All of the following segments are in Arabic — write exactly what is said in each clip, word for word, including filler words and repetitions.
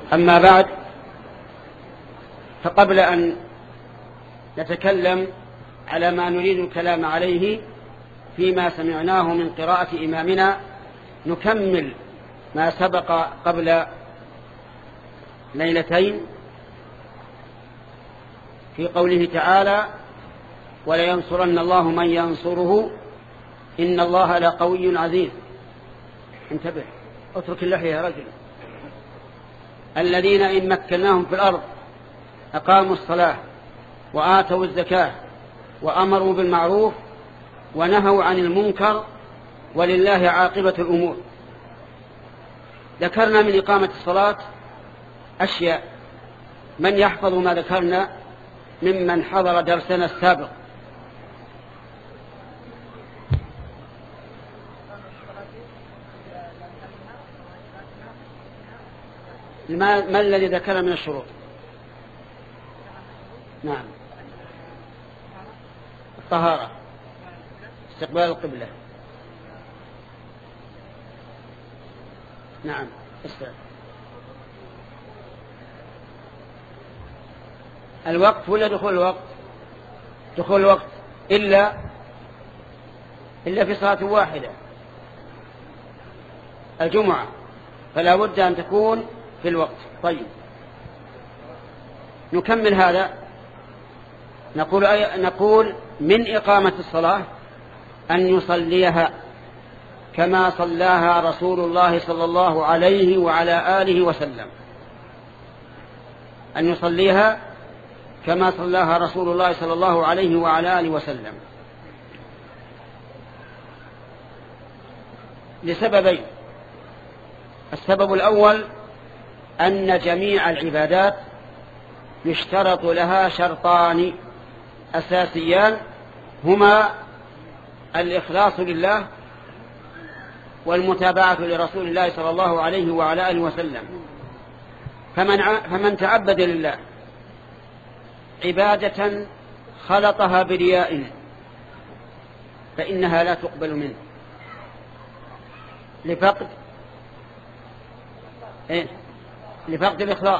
أما بعد، فقبل أن نتكلم على ما نريد الكلام عليه فيما سمعناه من قراءة إمامنا، نكمل ما سبق قبل ليلتين في قوله تعالى: ولينصرن الله من ينصره إن الله لقوي عزيز. انتبه، اترك اللحية يا رجل. الذين إن مكناهم في الأرض أقاموا الصلاة وآتوا الزكاة وأمروا بالمعروف ونهوا عن المنكر ولله عاقبة الأمور. ذكرنا من إقامة الصلاة أشياء، من يحفظ ما ذكرنا ممن حضر درسنا السابق؟ ما, ما الذي ذكر من الشروط؟ نعم، الطهارة، استقبال القبلة. نعم، استقبال الوقت ولا دخول الوقت؟ دخول الوقت إلا إلا في صلاة واحدة، الجمعة، فلا بد أن تكون في الوقت. طيب، نكمل هذا. نقول أي نقول من إقامة الصلاة أن يصليها كما صلاها رسول الله صلى الله عليه وعلى آله وسلم، أن يصليها كما صلاها رسول الله صلى الله عليه وعلى آله وسلم، لسببين. السبب الأول أن جميع العبادات يشترط لها شرطان أساسيان، هما الإخلاص لله والمتابعة لرسول الله صلى الله عليه وعلى آله وسلم. فمن, فمن تعبد لله عبادة خلطها برياء فإنها لا تقبل منه لفقد إيه؟ لفقد الإخلاص.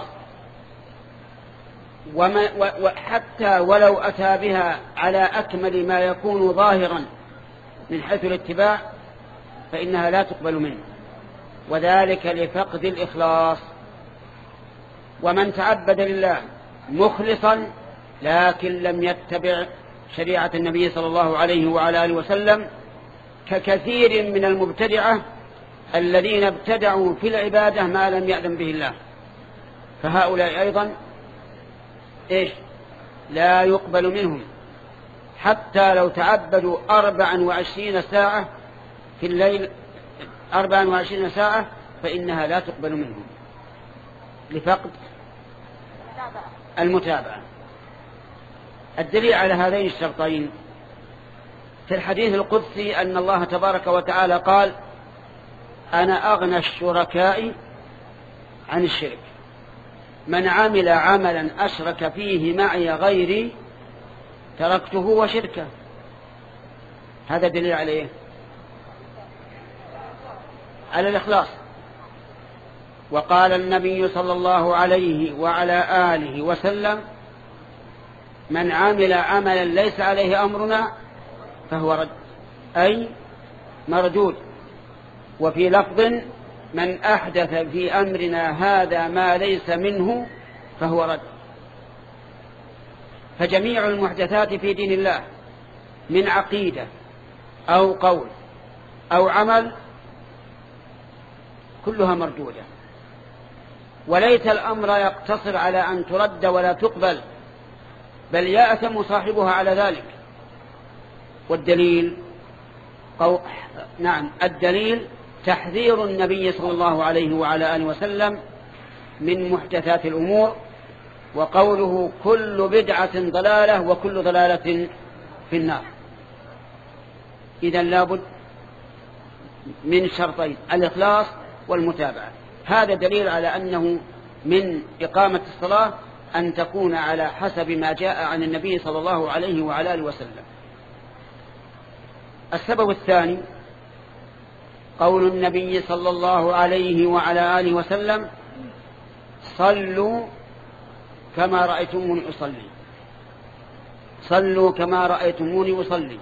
وما وحتى ولو أتى بها على أكمل ما يكون ظاهرا من حيث الاتباع فإنها لا تقبل منه، وذلك لفقد الإخلاص. ومن تعبد لله مخلصا لكن لم يتبع شريعة النبي صلى الله عليه وعلى آله وسلم، ككثير من المبتدعة الذين ابتدعوا في العبادة ما لم يأذن به الله، فهؤلاء أيضا إيش؟ لا يقبل منهم، حتى لو تعبدوا أربعا وعشرين ساعة في الليل، أربعا وعشرين ساعة، فإنها لا تقبل منهم لفقد المتابعة. الدليل على هذين الشرطين في الحديث القدسي أن الله تبارك وتعالى قال: أنا أغنى الشركاء عن الشرك، من عمل عملا أشرك فيه معي غيري تركته وشركه. هذا دليل عليه على الإخلاص. وقال النبي صلى الله عليه وعلى آله وسلم: من عمل عملا ليس عليه أمرنا فهو رد، أي مردود. وفي لفظ: من أحدث في أمرنا هذا ما ليس منه فهو رد. فجميع المحدثات في دين الله من عقيدة أو قول أو عمل كلها مردودة، وليس الأمر يقتصر على أن ترد ولا تقبل، بل يأثم صاحبها على ذلك. والدليل قو... نعم الدليل تحذير النبي صلى الله عليه وعلى آله وسلم من محدثات الأمور، وقوله: كل بدعة ضلالة وكل ضلالة في النار. إذن لابد من شرطين: الإخلاص والمتابعة. هذا دليل على أنه من إقامة الصلاة أن تكون على حسب ما جاء عن النبي صلى الله عليه وعلى آله وسلم. السبب الثاني قول النبي صلى الله عليه وعلى آله وسلم: صلوا كما رأيتموني أصلي، صلوا كما رأيتموني أصلي،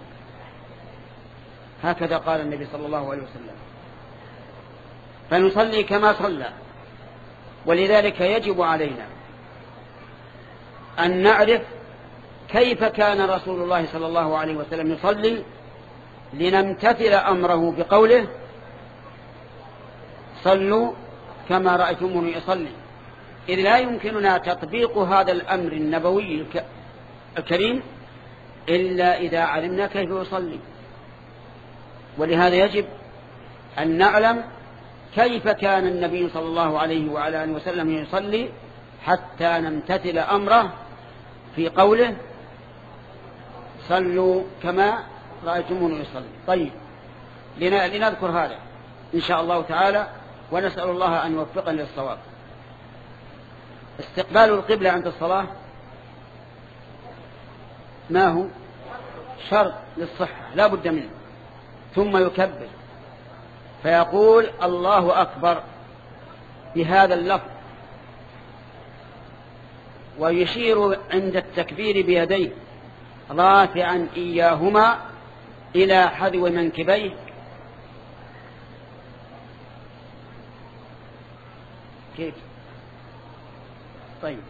هكذا قال النبي صلى الله عليه وسلم، فنصلي كما صلى. ولذلك يجب علينا أن نعرف كيف كان رسول الله صلى الله عليه وسلم يصلي لنمتثل أمره بقوله صلوا كما رأيتموني أصلي، إذ لا يمكننا تطبيق هذا الأمر النبوي الكريم إلا إذا علمنا كيف يصلي. ولهذا يجب أن نعلم كيف كان النبي صلى الله عليه وعلى آله وسلم يصلي حتى نمتثل أمره في قوله صلوا كما رأيتموني يصلي. طيب، لنذكر هذا إن شاء الله تعالى، ونسأل الله أن يوفقنا للصواب. استقبال القبلة عند الصلاة ما هو؟ شرط للصحة لا بد منه. ثم يكبر فيقول الله أكبر بهذا اللفظ، ويشير عند التكبير بيديه رافعا إياهما إلى حذو منكبيه كيف؟ طيب،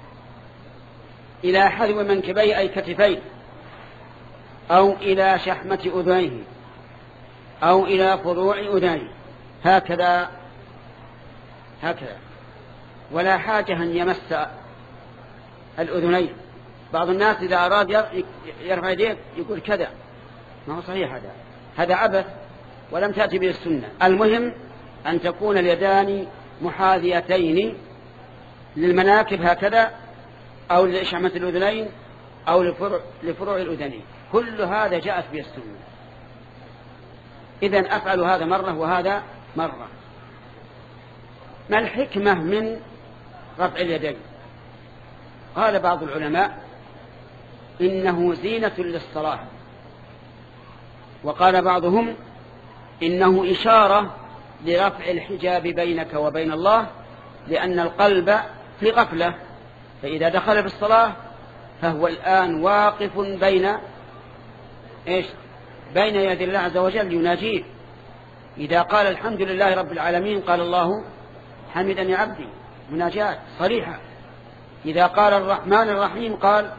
إلى حذو منكبيه أي كتفيه، أو إلى شحمة أذنيه، أو إلى فروع أذنيه، هكذا هكذا، ولا حاجة أن يمس الأذنين. بعض الناس إذا أراد يرفع يديه يقول كذا، ما هو صحيح، هذا هذا عبث ولم تأتي به السنة. المهم أن تكون اليدان محاذيتين للمناكب هكذا، أو لشحمة الأذنين، أو لفروع, لفروع الأذنين، كل هذا جاءت به السنة. إذن أفعل هذا مرة وهذا مرة. ما الحكمة من رفع اليدين؟ قال بعض العلماء إنه زينة للصلاة، وقال بعضهم إنه إشارة لرفع الحجاب بينك وبين الله، لأن القلب في غفلة، فإذا دخل في الصلاة فهو الآن واقف بين إيش؟ بين يدي الله عز وجل يناجيه. إذا قال الحمد لله رب العالمين قال الله حمدني عبدي، مناجاة صريحة. إذا قال الرحمن الرحيم قال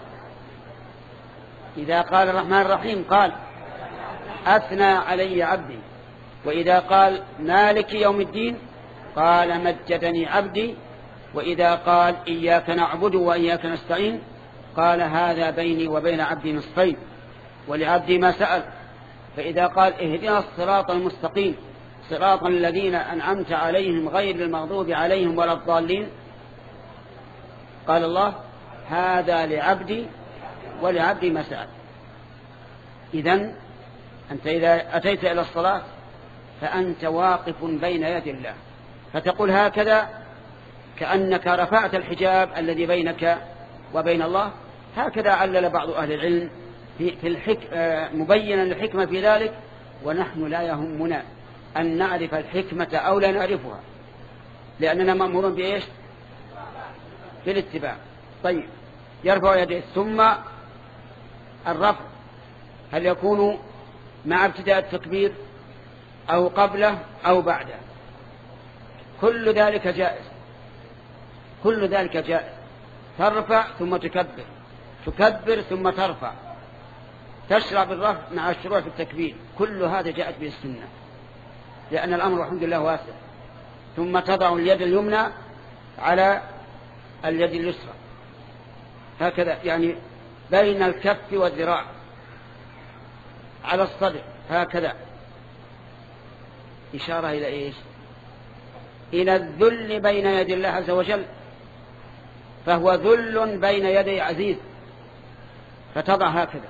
إذا قال الرحمن الرحيم قال أثنى علي عبدي. وإذا قال مالك يوم الدين قال مجدني عبدي. وإذا قال إياك نعبد وإياك نستعين قال هذا بيني وبين عبدي نصفين ولعبدي ما سأل. فإذا قال اهدنا الصراط المستقيم صراط الذين أنعمت عليهم غير المغضوب عليهم ولا الضالين قال الله هذا لعبدي ولعبدي ما سأل. إذن أنت إذا أتيت إلى الصلاة فأنت واقف بين يدي الله، فتقول هكذا كأنك رفعت الحجاب الذي بينك وبين الله. هكذا علل بعض أهل العلم في الحك... مبينا الحكمة في ذلك، ونحن لا يهمنا أن نعرف الحكمة أو لا نعرفها، لأننا مأمورون بإيش؟ بالاتباع. طيب، يرفع يديه. ثم الرفع هل يكون مع ابتداء التكبير أو قبله أو بعده؟ كل ذلك جائز، كل ذلك جائز. ترفع ثم تكبر، تكبر ثم ترفع، تشرع بالرفع مع الشروع في التكبير، كل هذا جاءت به السنة، لأن الأمر الحمد لله واسع. ثم تضع اليد اليمنى على اليد اليسرى هكذا، يعني بين الكف والذراع على الصدر هكذا، إشارة إلى إيش؟ إلى الذل بين يدي الله عز وجل، فهو ذل بين يدي عزيز، فتضع هكذا.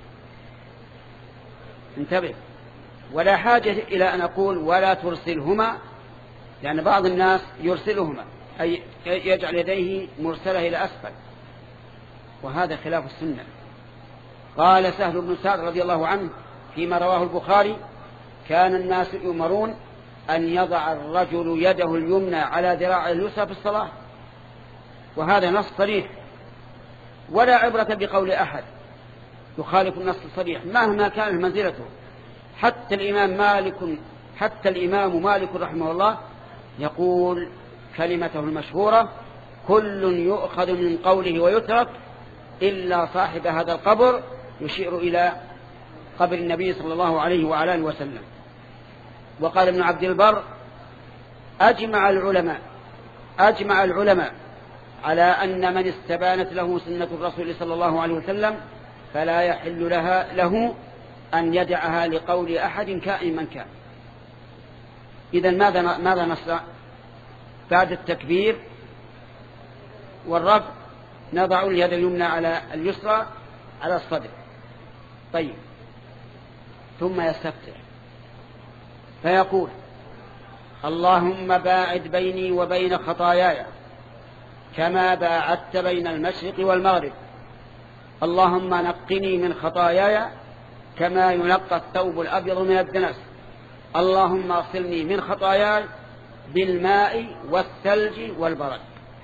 انتبه، ولا حاجة إلى أن أقول ولا ترسلهما، لأن بعض الناس يرسلهما أي يجعل يديه مرسلة إلى أسفل، وهذا خلاف السنة. قال سهل بن سعد رضي الله عنه فيما رواه البخاري كان الناس يؤمرون أن يضع الرجل يده اليمنى على ذراعه اليسرى في الصلاة، وهذا نص صريح، ولا عبرة بقول أحد يخالف النص الصريح مهما كانت منزلته. حتى الإمام مالك حتى الإمام مالك رحمه الله يقول كلمته المشهورة: كل يؤخذ من قوله ويترك إلا صاحب هذا القبر، يشير إلى قبر النبي صلى الله عليه وعلى آله وسلم. وقال ابن عبد البر: أجمع العلماء أجمع العلماء على أن من استبانت له سنة الرسول صلى الله عليه وسلم فلا يحل لها له أن يدعها لقول أحد كائن من كان. إذن ماذا ماذا نصنع؟ بعد التكبير والرفع نضع اليد اليمنى على اليسرى على الصدر. طيب، ثم يستفتح فيقول: اللهم باعد بيني وبين خطاياي كما باعدت بين المشرق والمغرب، اللهم نقني من خطاياي كما ينقى الثوب الأبيض من الدنس، اللهم اغسلني من خطاياي بالماء والثلج والبرد.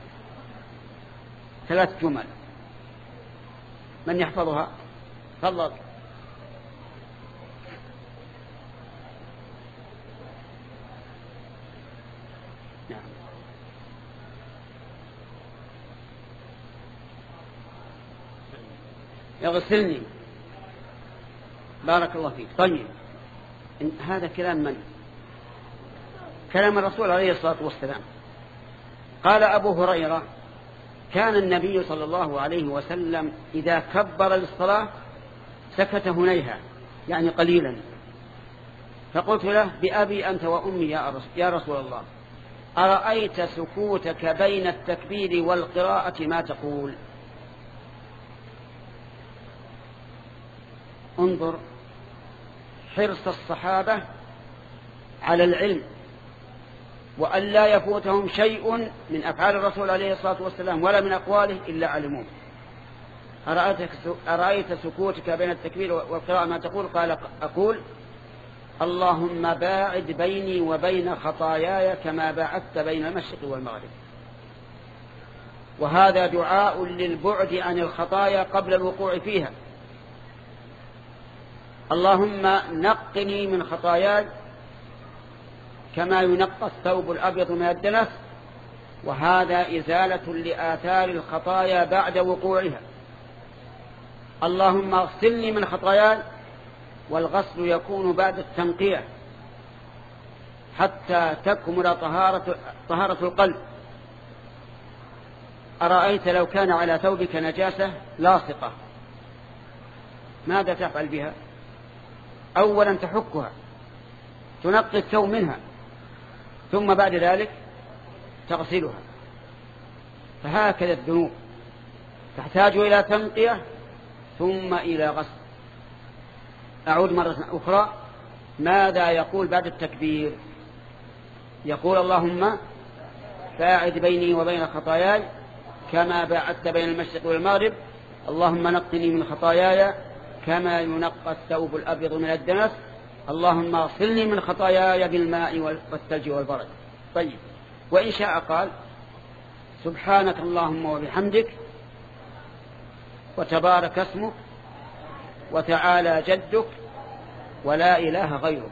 ثلاث جمل، من يحفظها؟ تفضل. نعم. يغسلني، بارك الله فيك. طيب، هذا كلام من؟ كلام الرسول عليه الصلاة والسلام. قال أبو هريرة: كان النبي صلى الله عليه وسلم إذا كبر للصلاة سكت هنيها، يعني قليلا، فقلت له: بأبي أنت وأمي يا رسول الله، أرأيت سكوتك بين التكبير والقراءة ما تقول؟ انظر حرص الصحابة على العلم وأن لا يفوتهم شيء من أفعال الرسول عليه الصلاة والسلام ولا من أقواله إلا علموه. أرأيت سكوتك بين التكبير والقراءة ما تقول؟ قال: أقول: اللهم باعد بيني وبين خطاياي كما باعدت بين المشرق والمغرب. وهذا دعاء للبعد عن الخطايا قبل الوقوع فيها. اللهم نقني من خطاياي كما ينقى الثوب الأبيض من الدنس، وهذا إزالة لآثار الخطايا بعد وقوعها. اللهم اغسلني من خطاياي، والغسل يكون بعد التنقية حتى تكمل طهارة, طهارة القلب. أرأيت لو كان على ثوبك نجاسة لاصقة ماذا تفعل بها؟ أولا تحكها، تنقي الثوب منها، ثم بعد ذلك تغسلها. فهكذا الذنوب تحتاج إلى تنقية ثم إلى غسل. أعود مرة أخرى، ماذا يقول بعد التكبير؟ يقول: اللهم باعد بيني وبين خطاياي كما باعدت بين المشرق والمغرب، اللهم نقني من خطاياي كما ينقى الثوب الأبيض من الدنس، اللهم اغسلني من خطاياي بالماء والثلج والبرد. طيب، وإن شاء قال: سبحانك اللهم وبحمدك وتبارك اسمك وتعالى جدك ولا إله غيرك.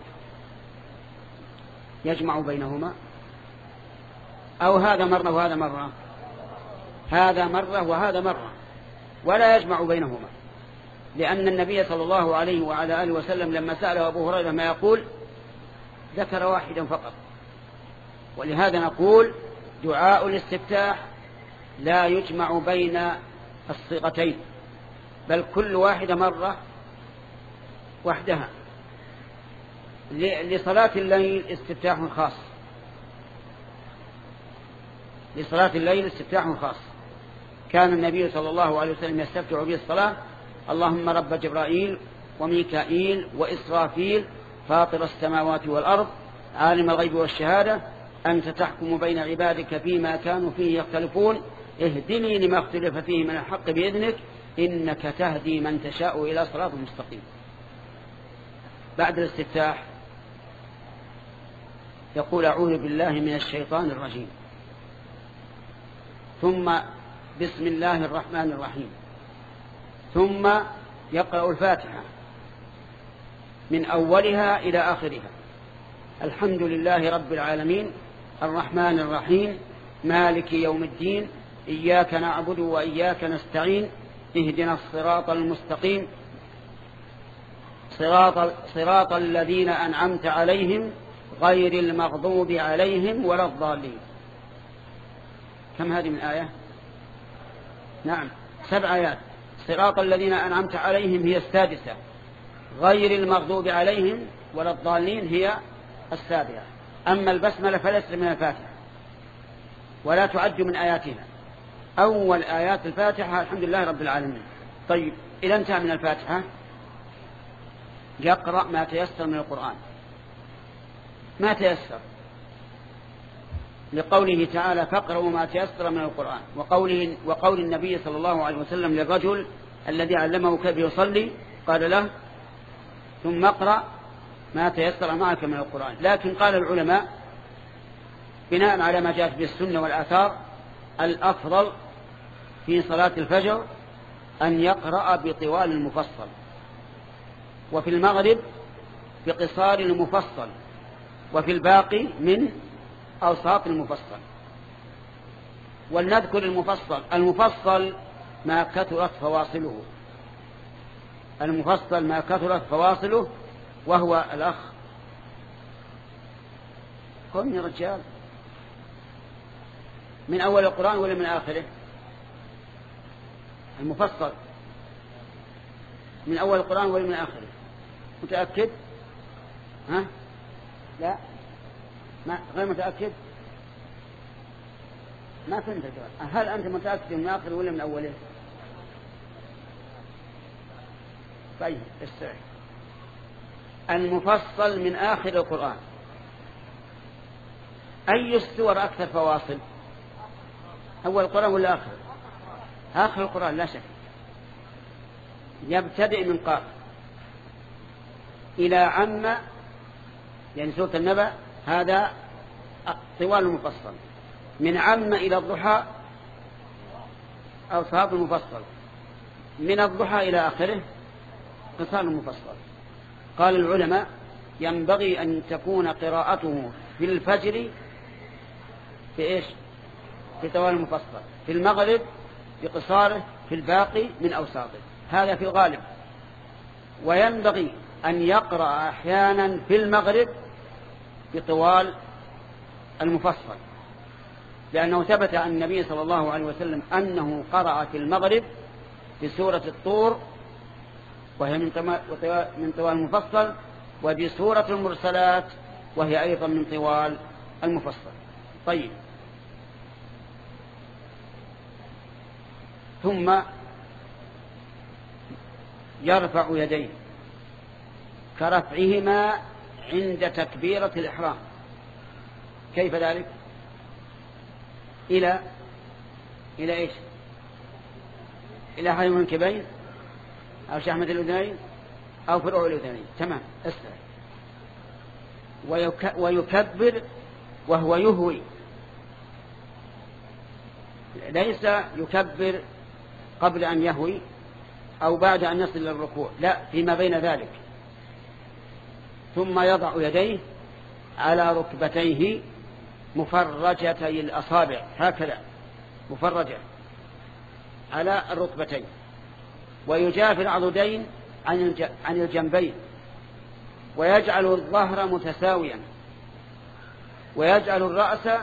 يجمع بينهما، أو هذا مرة وهذا مرة، هذا مرة وهذا مرة، ولا يجمع بينهما، لأن النبي صلى الله عليه وعلى آله وسلم لما سأله أبو هريرة ما يقول ذكر واحدا فقط. ولهذا نقول دعاء الاستفتاح لا يجمع بين الصيغتين، بل كل واحدة مرة وحدها. لصلاة الليل استفتاح خاص، لصلاة الليل استفتاح خاص كان النبي صلى الله عليه وسلم يستفتح به الصلاة: اللهم رب جبرائيل وميكائيل وإسرافيل فاطر السماوات والأرض عالم الغيب والشهادة أنت تحكم بين عبادك فيما كانوا فيه يختلفون اهدني لما اختلف فيه من الحق بإذنك إنك تهدي من تشاء إلى صراط مستقيم. بعد الاستفتاح يقول أعوذ بالله من الشيطان الرجيم، ثم بسم الله الرحمن الرحيم، ثم يقرأ الفاتحة من أولها إلى آخرها. الحمد لله رب العالمين الرحمن الرحيم مالك يوم الدين إياك نعبد وإياك نستعين اهدنا الصراط المستقيم صراط, صراط الذين أنعمت عليهم غير المغضوب عليهم ولا الضالين. كم هذه من آية؟ نعم سبع آيات. صراط الذين أنعمت عليهم هي السادسة، غير المغضوب عليهم ولا الضالين هي السابعة. أما البسملة فليست من الفاتحة ولا تعد من آياتها، أول آيات الفاتحة الحمد لله رب العالمين. طيب إذا انتهى من الفاتحة يقرأ ما تيسر من القرآن، ما تيسر لقوله تعالى فاقرأوا ما تيسر من القرآن، وقوله وقول النبي صلى الله عليه وسلم للرجل الذي علمه كيف يصلي قال له ثم اقرأ ما تيسر معك من القرآن. لكن قال العلماء بناء على ما جاءت به السنة والآثار الأفضل في صلاة الفجر أن يقرأ بطوال المفصل، وفي المغرب بقصار المفصل، وفي الباقي من أوساط المفصل. ولنذكر المفصل. المفصل ما كثرت فواصله، المفصل ما كثرت فواصله، وهو الأخ قم يا رجال من أول القرآن ولا من آخره؟ المفصل من أول القرآن ولا من آخره؟ متأكد؟ ها؟ لا ما غير متأكد؟ ما فهمت الجواب. هل أنت متأكد من آخره ولا من أوله؟ طيب استرح. المفصل من آخر القرآن. أي السور أكثر فواصل؟ أول القرآن ولا آخر؟ آخر القرآن لا شك. يبتدئ من قاف إلى عم، يعني سورة النبأ هذا طوال المفصل. من عم إلى الضحى أوساط المفصل. من الضحى إلى آخره قصار المفصل. قال العلماء ينبغي أن تكون قراءته في الفجر في إيش؟ في طوال المفصل، في المغرب بقصاره، في الباقي من أوساطه. هذا في الغالب. وينبغي أن يقرأ أحيانا في المغرب بطوال المفصل، لأنه ثبت عن النبي صلى الله عليه وسلم أنه قرأ في المغرب بسورة الطور وهي من طوال المفصل، وبسورة المرسلات وهي أيضا من طوال المفصل. طيب ثم يرفع يديه كرفعهما عند تكبيرة الإحرام. كيف ذلك؟ إلى إلى إيش؟ إلى حجم المنكبين أو شحمة الأذنين أو فروع الأذنين. تمام. اسمع. ويك... ويكبر وهو يهوي، ليس يكبر قبل أن يهوي أو بعد أن يصل إلى الركوع، لا، فيما بين ذلك. ثم يضع يديه على ركبتيه مفرجتي الأصابع، هكذا مفرجة على الركبتين، ويجافي العضدين عن الجنبين، ويجعل الظهر متساويا، ويجعل الرأس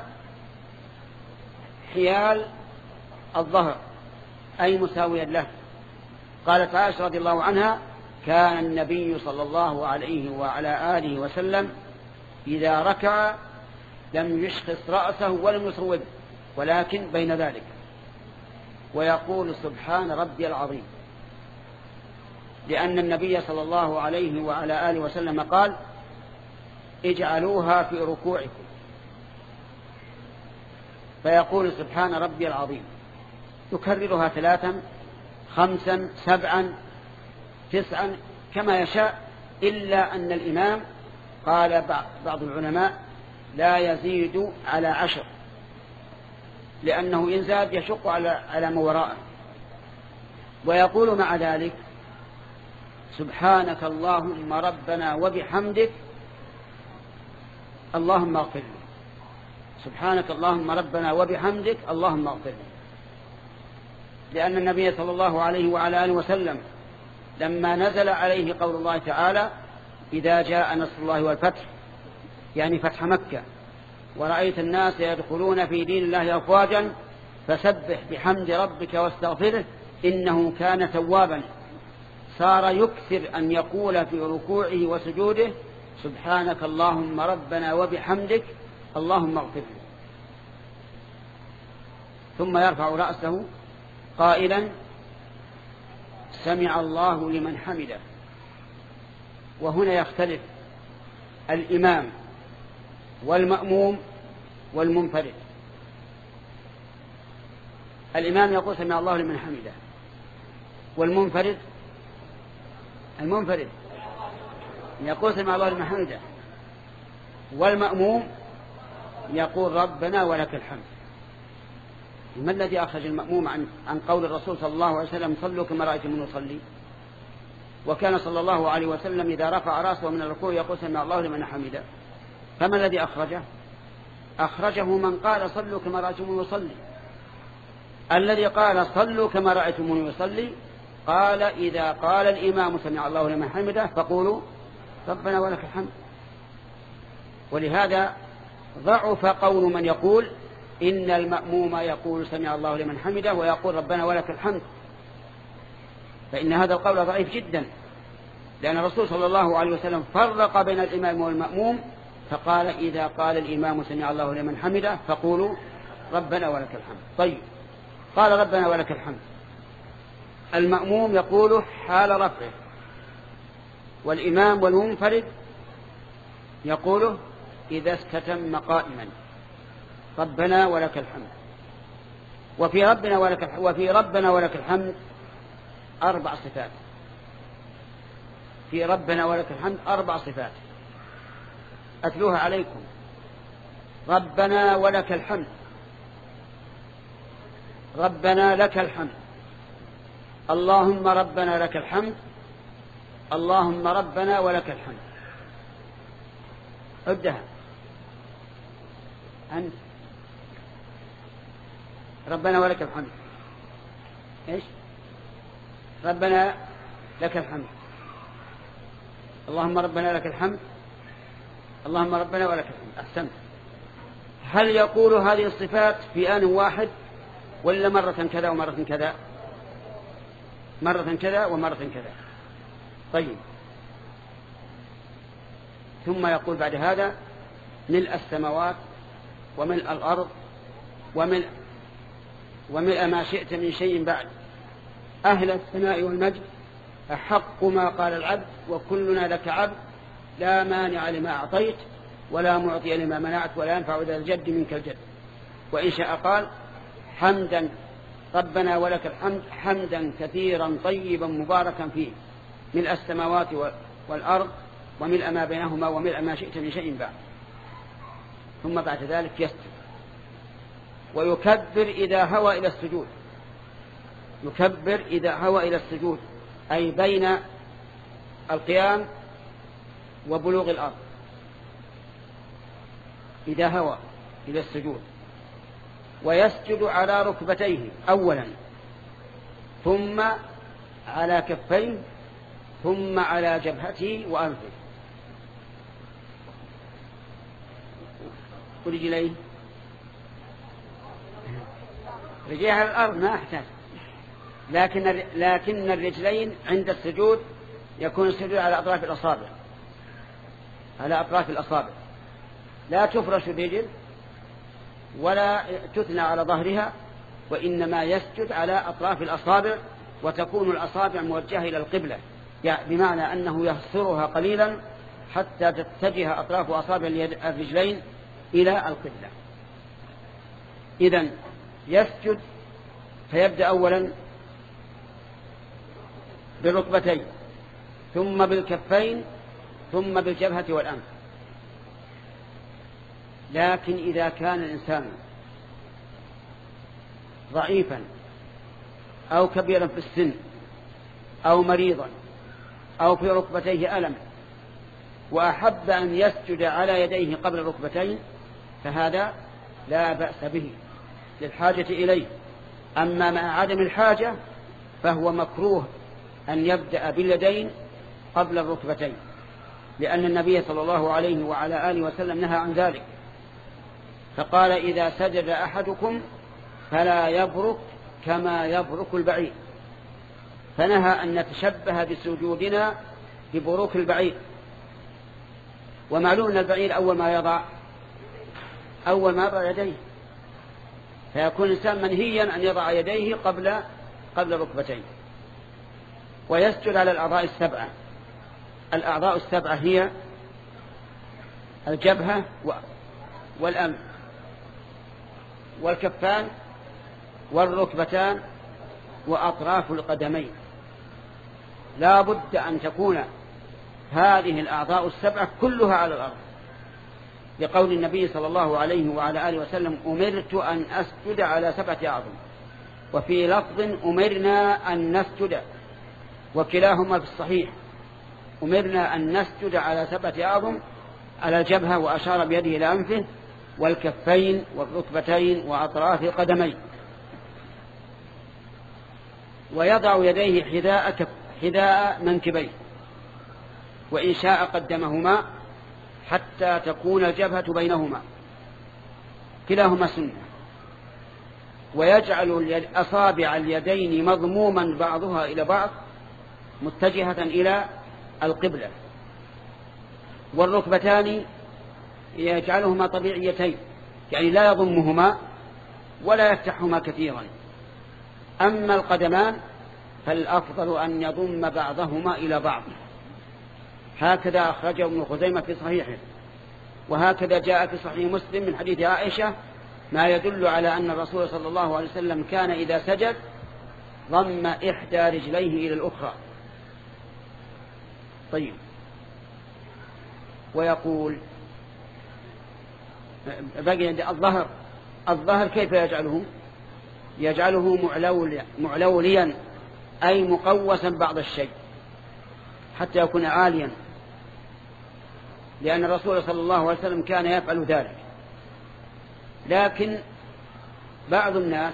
حيال الظهر أي مساويا له. قالت عائشة رضي الله عنها كان النبي صلى الله عليه وعلى آله وسلم إذا ركع لم يشخص رأسه ولم يصوب، ولكن بين ذلك، ويقول سبحان ربي العظيم، لأن النبي صلى الله عليه وعلى آله وسلم قال اجعلوها في ركوعكم، فيقول سبحان ربي العظيم، يكررها ثلاثا خمسا سبعا تسعا كما يشاء، إلا أن الإمام قال بعض العلماء لا يزيد على عشر، لأنه إن زاد يشق على على ما وراءه. ويقول مع ذلك سبحانك اللهم ربنا وبحمدك اللهم اغفر لي، سبحانك اللهم ربنا وبحمدك اللهم اغفر لي، لأن النبي صلى الله عليه وعلى آله وسلم لما نزل عليه قول الله تعالى إذا جاء نصر الله والفتح، يعني فتح مكة، ورأيت الناس يدخلون في دين الله أفواجا فسبح بحمد ربك واستغفره إنه كان توابا، صار يكثر أن يقول في ركوعه وسجوده سبحانك اللهم ربنا وبحمدك اللهم اغفر لي، ثم يرفع رأسه قائلا سمع الله لمن حمده. وهنا يختلف الإمام والمأموم والمنفرد. الإمام يقول سمع الله لمن حمده، والمنفرد المنفرد يقول سمع الله لمن حمده، والمأموم يقول ربنا ولك الحمد. ما الذي أخرج المأموم عن عن قول الرسول صلى الله عليه وسلم صلوا كما رأيتموني أصلي؟ وكان صلى الله عليه وسلم إذا رفع رأسه من الركوع يقول سمع الله لمن حمده. فما الذي أخرجه؟ أخرجه من قال صلوا كما رأيتموني أصلي. الذي قال صلوا كما رأيتموني أصلي قال إذا قال الإمام سمع الله لمن حمده فقولوا ربنا ولك الحمد. ولهذا ضعف قول من يقول إن المأموم يقول سمع الله لمن حمده ويقول ربنا ولك الحمد، فإن هذا القول ضعيف جدا، لأن الرسول صلى الله عليه وسلم فرق بين الإمام والمأموم فقال إذا قال الإمام سمع الله لمن حمده فقولوا ربنا ولك الحمد. طيب، قال ربنا ولك الحمد، المأموم يقوله حال رفعه، والإمام والمنفرد يقوله إذا استتم قائما ربنا ولك الحمد. وفي ربنا ولك الحمد وفي ربنا ولك الحمد أربع صفات. في ربنا ولك الحمد أربع صفات أتلوها عليكم. ربنا ولك الحمد، ربنا لك الحمد، اللهم ربنا لك الحمد، اللهم ربنا ولك الحمد. عدها أنت. ربنا ولك الحمد إيش؟ ربنا لك الحمد، اللهم ربنا لك الحمد، اللهم ربنا ولك الحمد. أحسنت. هل يقول هذه الصفات في آن واحد ولا مرة كذا ومرة كذا؟ مرة كذا ومرة كذا. طيب، ثم يقول بعد هذا ملء السماوات وملء الأرض وملء وملء ما شئت من شيء بعد، أهل الثناء والمجد، أحق ما قال العبد وكلنا لك عبد، لا مانع لما أعطيت ولا معطي لما منعت ولا ينفع ذا الجد منك الجد. وإن شاء قال حمدا ربنا ولك الحمد حمدا كثيرا طيبا مباركا فيه ملء السماوات والأرض وملء ما بينهما وملء ما شئت من شيء بعد. ثم بعد ذلك يسجد ويكبر إذا هوى إلى السجود. يكبر إذا هوى إلى السجود أي بين القيام وبلوغ الأرض، إذا هوى إلى السجود. ويسجد على ركبتيه أولا، ثم على كفيه، ثم على جبهته وأنفه ورجليه. رجليه على الأرض ما أحتاج، لكن لكن الرجلين عند السجود يكون السجود على أطراف الأصابع، على أطراف الأصابع، لا تفرش الرجل ولا تثنى على ظهرها، وإنما يسجد على أطراف الأصابع، وتكون الأصابع موجهة إلى القبلة، يعني بمعنى أنه يهصرها قليلا حتى تتجه أطراف أصابع الرجلين إلى القبلة. إذن يسجد فيبدأ أولا بالركبتين، ثم بالكفين، ثم بالجبهة والأنف. لكن إذا كان الإنسان ضعيفا أو كبيرا في السن أو مريضا أو في ركبتيه ألم وأحب أن يسجد على يديه قبل الركبتين فهذا لا بأس به للحاجة إليه. أما مع عدم الحاجة فهو مكروه أن يبدأ باليدين قبل الركبتين، لأن النبي صلى الله عليه وعلى آله وسلم نهى عن ذلك، فقال إذا سجد أحدكم فلا يبرك كما يبرك البعير، فنهى أن نتشبه بسجودنا ببروك البعير. ومعلوم أن البعير أول ما يضع أول ما يضع يديه، فيكون الإنسان منهيا أن يضع يديه قبل قبل ركبتين. ويسجد على الأعضاء السبعة. الأعضاء السبعة هي الجبهة والأنف والكفان والركبتان وأطراف القدمين. لا بد أن تكون هذه الأعضاء السبعة كلها على الأرض، لقول النبي صلى الله عليه وعلى آله وسلم أمرت أن أسجد على سبعة أعظم، وفي لفظ أمرنا أن نسجد، وكلاهما في الصحيح. أمرنا أن نسجد على سبعة أعظم، على الجبهة وأشار بيده إلى أنفه والكفين والركبتين وأطراف القدمين. ويضع يديه حذاء كف حذاء منكبيه، وإن شاء قدمهما حتى تكون الجبهة بينهما، كلاهما سنة. ويجعل أصابع اليدين مضموما بعضها إلى بعض متجهة إلى القبلة. والركبتان يجعلهما طبيعيتين، يعني لا يضمهما ولا يفتحهما كثيرا. أما القدمان فالأفضل أن يضم بعضهما إلى بعض، هكذا أخرجه ابن خزيمة في صحيحه، وهكذا جاء في صحيح مسلم من حديث عائشة ما يدل على أن الرسول صلى الله عليه وسلم كان إذا سجد ضم إحدى رجليه إلى الأخرى. طيب، ويقول بقي الظهر. الظهر كيف يجعله؟ يجعله معلوليا, معلوليا أي مقوسا بعض الشيء حتى يكون عاليا، لأن الرسول صلى الله عليه وسلم كان يفعل ذلك. لكن بعض الناس،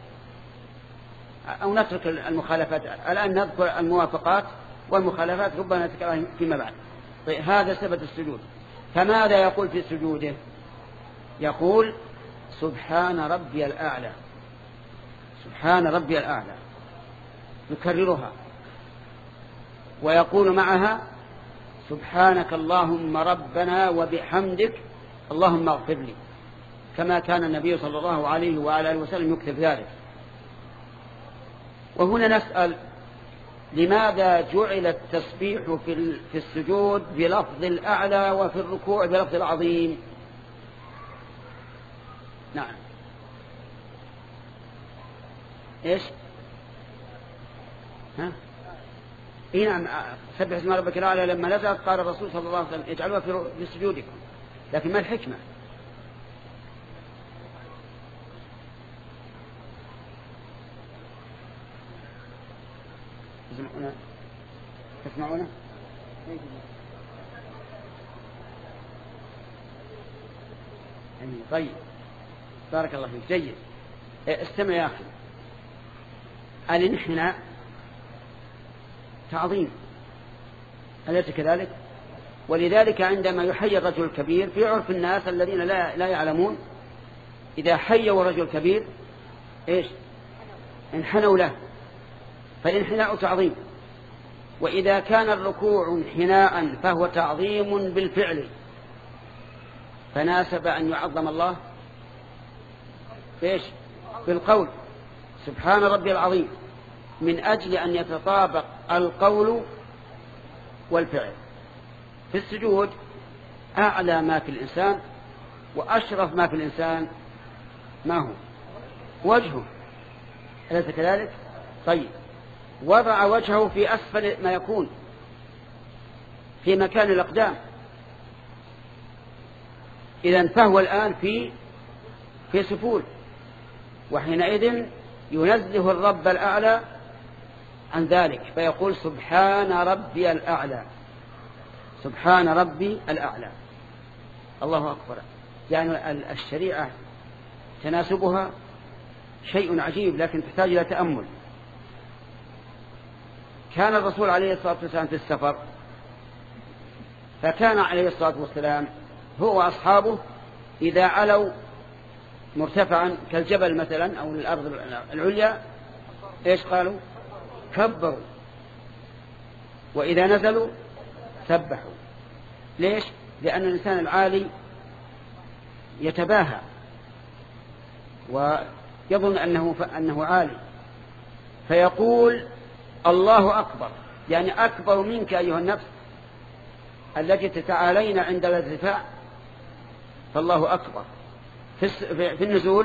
أو نترك المخالفات الآن، نذكر الموافقات والمخالفات ربما نذكرها فيما بعد. طيب، هذا ثبت السجود. فماذا يقول في سجوده؟ يقول سبحان ربي الأعلى، سبحان ربي الأعلى، يكررها، ويقول معها سبحانك اللهم ربنا وبحمدك اللهم اغفر لي، كما كان النبي صلى الله عليه وعلى آله وسلم يكتب ذلك. وهنا نسأل: لماذا جعل التسبيح في السجود بلفظ الأعلى وفي الركوع بلفظ العظيم؟ نعم، إيش؟ ها؟ إيه نعم، سبح اسم ربك الأعلى لما نزلت قال الرسول صلى الله عليه وسلم اجعلوها في سجودكم، لكن ما الحكمة؟ تسمعون تسمعون طيب، بارك الله فيك. جيد، استمع يا أخي. الانحناء تعظيم، أليس كذلك؟ ولذلك عندما يحيي الرجل الكبير في عرف الناس الذين لا, لا يعلمون، إذا حيوا رجل كبير إيش؟ انحنوا له، فالانحناء تعظيم. وإذا كان الركوع انحناء فهو تعظيم بالفعل، فناسب أن يعظم الله إيش؟ بالقول سبحان ربي العظيم، من أجل أن يتطابق القول والفعل. في السجود أعلى ما في الإنسان وأشرف ما في الإنسان ما هو؟ وجهه، أليس كذلك؟ طيب، وضع وجهه في أسفل ما يكون، في مكان الأقدام، إذن فهو الآن في في سفول، وحينئذ ينزه الرب الأعلى عن ذلك فيقول سبحان ربي الأعلى، سبحان ربي الأعلى. الله أكبر. يعني الشريعة تناسبها شيء عجيب، لكن تحتاج إلى تأمل. كان الرسول عليه الصلاة والسلام في السفر، فكان عليه الصلاة والسلام هو وأصحابه إذا علوا مرتفعا كالجبل مثلا أو الأرض العليا إيش قالوا؟ كبروا. وإذا نزلوا سبحوا. ليش؟ لأن الإنسان العالي يتباهى ويظن أنه, أنه عالي، فيقول الله أكبر، يعني أكبر منك أيها النفس التي تتعالين عند الارتفاع، فالله أكبر. في النزول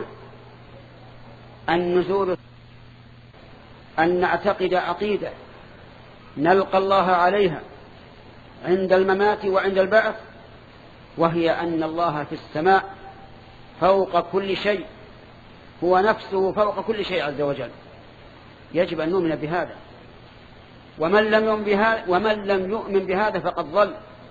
النزول أن نعتقد عقيدة نلقى الله عليها عند الممات وعند البعث، وهي أن الله في السماء فوق كل شيء، هو نفسه فوق كل شيء عز وجل. يجب أن نؤمن بهذا، ومن لم يؤمن بهذا, ومن لم يؤمن بهذا فقد ضل.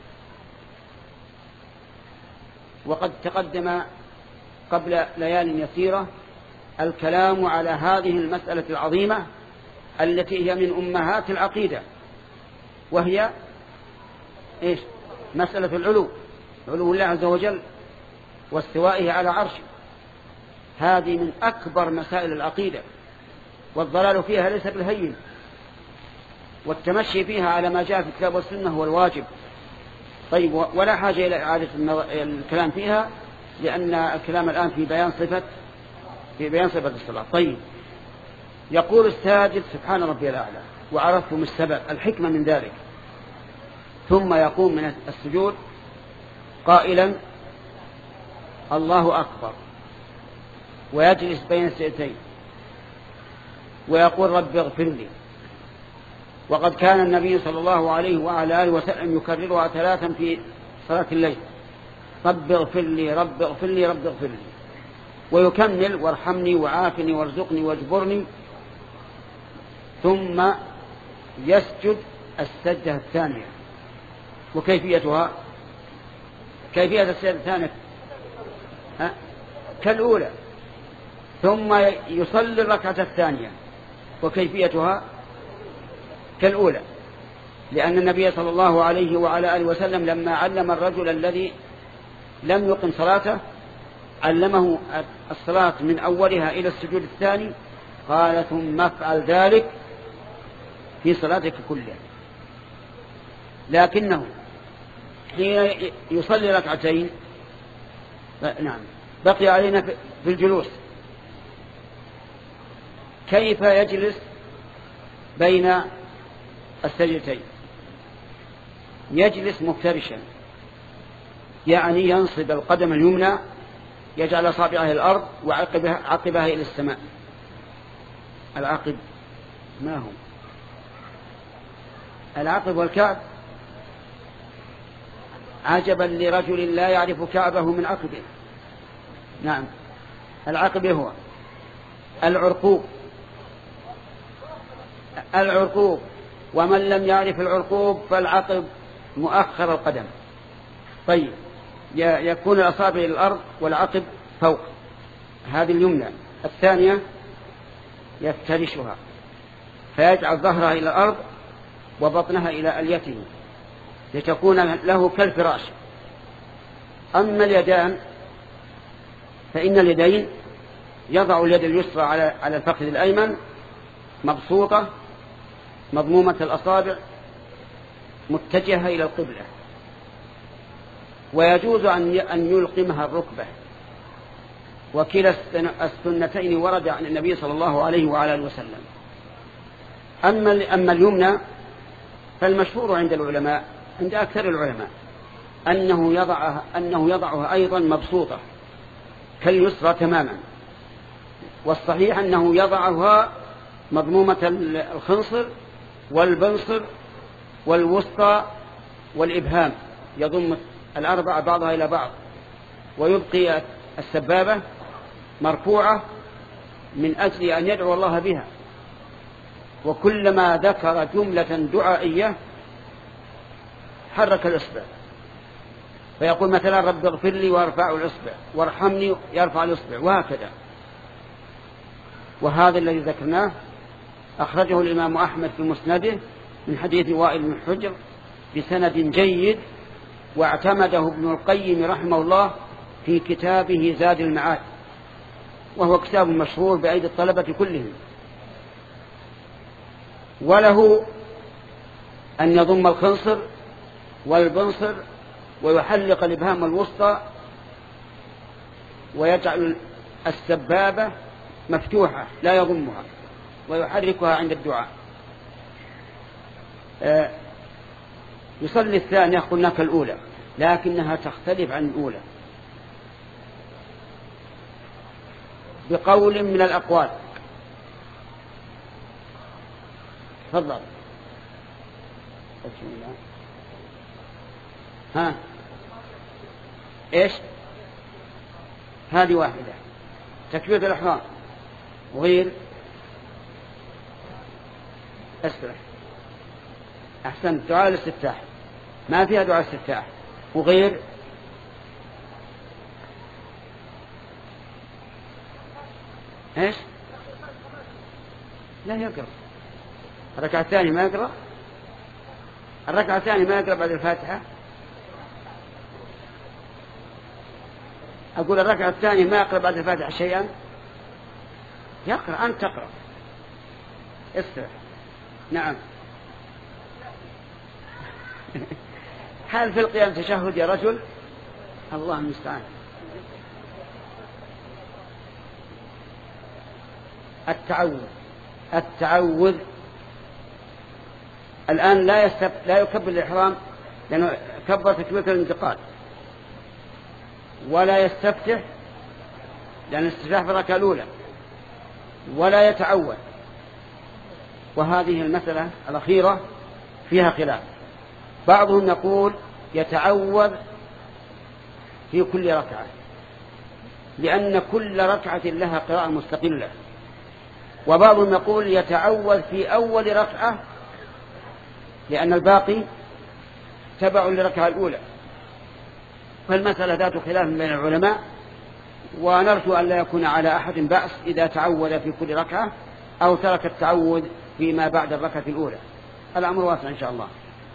وقد تقدم قبل ليال يسيرة الكلام على هذه المسألة العظيمة التي هي من أمهات العقيدة، وهي إيش؟ مسألة العلو، علو الله عز وجل واستوائه على عرشه. هذه من أكبر مسائل العقيدة، والضلال فيها ليس بالهين، والتمشي فيها على ما جاء في الكتاب والسنة هو الواجب. طيب، ولا حاجة إلى إعادة الكلام فيها، لأن الكلام الآن في بيان صفة في بيان صفة الصلاة. طيب، يقول الساجد سبحان ربي الأعلى، وعرفتم السبب الحكمة من ذلك، ثم يقوم من السجود قائلا الله أكبر، ويجلس بين السجدتين ويقول رب اغفر لي. وقد كان النبي صلى الله عليه وعلى آله وسلم يكررها ثلاثا في صلاة الليل: رب اغفر لي رب اغفر لي رب اغفر لي، ويكمل وارحمني وعافني وارزقني واجبرني، ثم يسجد السجدة الثانية. وكيفيتها كيفية السجدة الثانية ها؟ كالأولى، ثم يصلي الركعة الثانية، وكيفيتها كالأولى، لأن النبي صلى الله عليه وعلى آله وسلم لما علم الرجل الذي لم يقم صلاته علمه الصلاة من أولها إلى السجود الثاني، قال ثم افعل ذلك في صلاتك كلها. لكنه حين يصلي ركعتين نعم بقي علينا في الجلوس، كيف يجلس بين السجدتين؟ يجلس مفترشا، يعني ينصب القدم اليمنى، يجعل أصابعه إلى الأرض وعقبها عقبها إلى السماء. العقب ما هو؟ العقب والكعب. عجبا لرجل لا يعرف كعبه من عقبه. نعم، العقب هو العرقوب، العرقوب ومن لم يعرف العرقوب فالعقب مؤخر القدم. طيب، يكون الأصابع إلى الأرض والعقب فوق، هذه اليمنى. الثانية يفترشها فيجعل ظهرها إلى الأرض وبطنها إلى أليته لتكون له كالفراش. أما اليدان فإن اليدين يضع اليد اليسرى على على الفخذ الأيمن مبسوطة مضمومة الأصابع متجهة إلى القبلة، ويجوز أن يلقمها الركبة. وكلا السنتين ورد عن النبي صلى الله عليه وعلى آله وسلم. أما أما اليمنى فالمشهور عند العلماء عند أكثر العلماء أنه يضعها أنه يضعها أيضا مبسوطة كاليسرى تماما، والصحيح أنه يضعها مضمومة الخنصر والبنصر والوسطى والإبهام، يضم الأربعة بعضها إلى بعض ويبقي السبابة مرفوعة من أجل أن يدعو الله بها. وكلما ذكر جملة دعائية حرك الإصبع، فيقول مثلا رب اغفر لي وارفع الإصبع، وارحمني يرفع الإصبع، وهكذا. وهذا الذي ذكرناه أخرجه الإمام أحمد في مسنده من حديث وائل بن حجر بسند جيد، واعتمده ابن القيم رحمه الله في كتابه زاد المعاد، وهو كتاب مشهور بأيدي الطلبة كلهم. وله أن يضم الخنصر والبنصر ويحلق الإبهام الوسطى ويجعل السبابة مفتوحة لا يضمها ويحركها عند الدعاء. آه يصلي الثانية قلنا كالأولى، لكنها تختلف عن الأولى بقول من الأقوال. تفضل. ها ايش هذه واحدة تكبيرة الإحرام وغير أسرع. أحسن، دعاء الاستفتاح ما فيها دعاء الاستفتاح وغير ايش لا يقرأ. الركعة الثانية ما يقرأ، الركعة الثانية ما يقرأ بعد الفاتحة. أقول الركعة الثانية ما يقرأ بعد الفاتحة شيئا. يقرأ، أنت تقرأ. استرح. نعم. هل في القيام تشهد يا رجل؟ الله المستعان. التعوذ التعوذ الآن لا يستب... لا يكبر الإحرام لأنه كبر تكبيرة الانتقال، ولا يستفتح لأن الاستفتاح في الركعة الأولى، ولا يتعوذ. وهذه المسألة الأخيرة فيها خلاف. بعضهم يقول يتعوذ في كل ركعة لأن كل ركعة لها قراءة مستقلة، وبعضهم يقول يتعوذ في أول ركعة لأن الباقي تبع للركعة الأولى. فالمسألة ذات خلاف بين العلماء، ونرجو أن لا يكون على أحد بأس إذا تعوذ في كل ركعة أو ترك التعوذ فيما بعد الركعة الأولى. الأمر واسع إن شاء الله.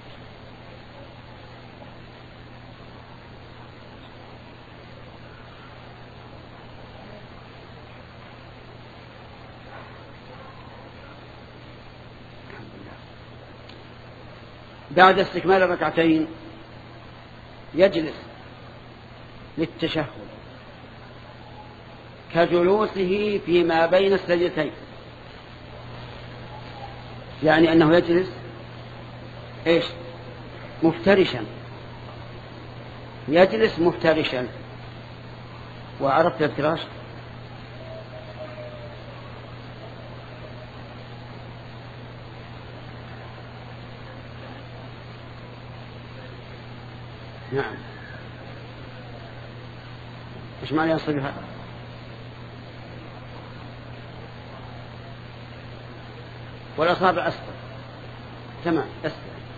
بعد استكمال الركعتين يجلس للتشهد كجلوسه فيما بين السجدتين، يعني أنه يجلس إيش مفترشا، يجلس مفترشا. وعرفت الافتراش؟ نعم. إيش معنى ينصب هذا؟ والأصابع أسفل. تمام أسفل،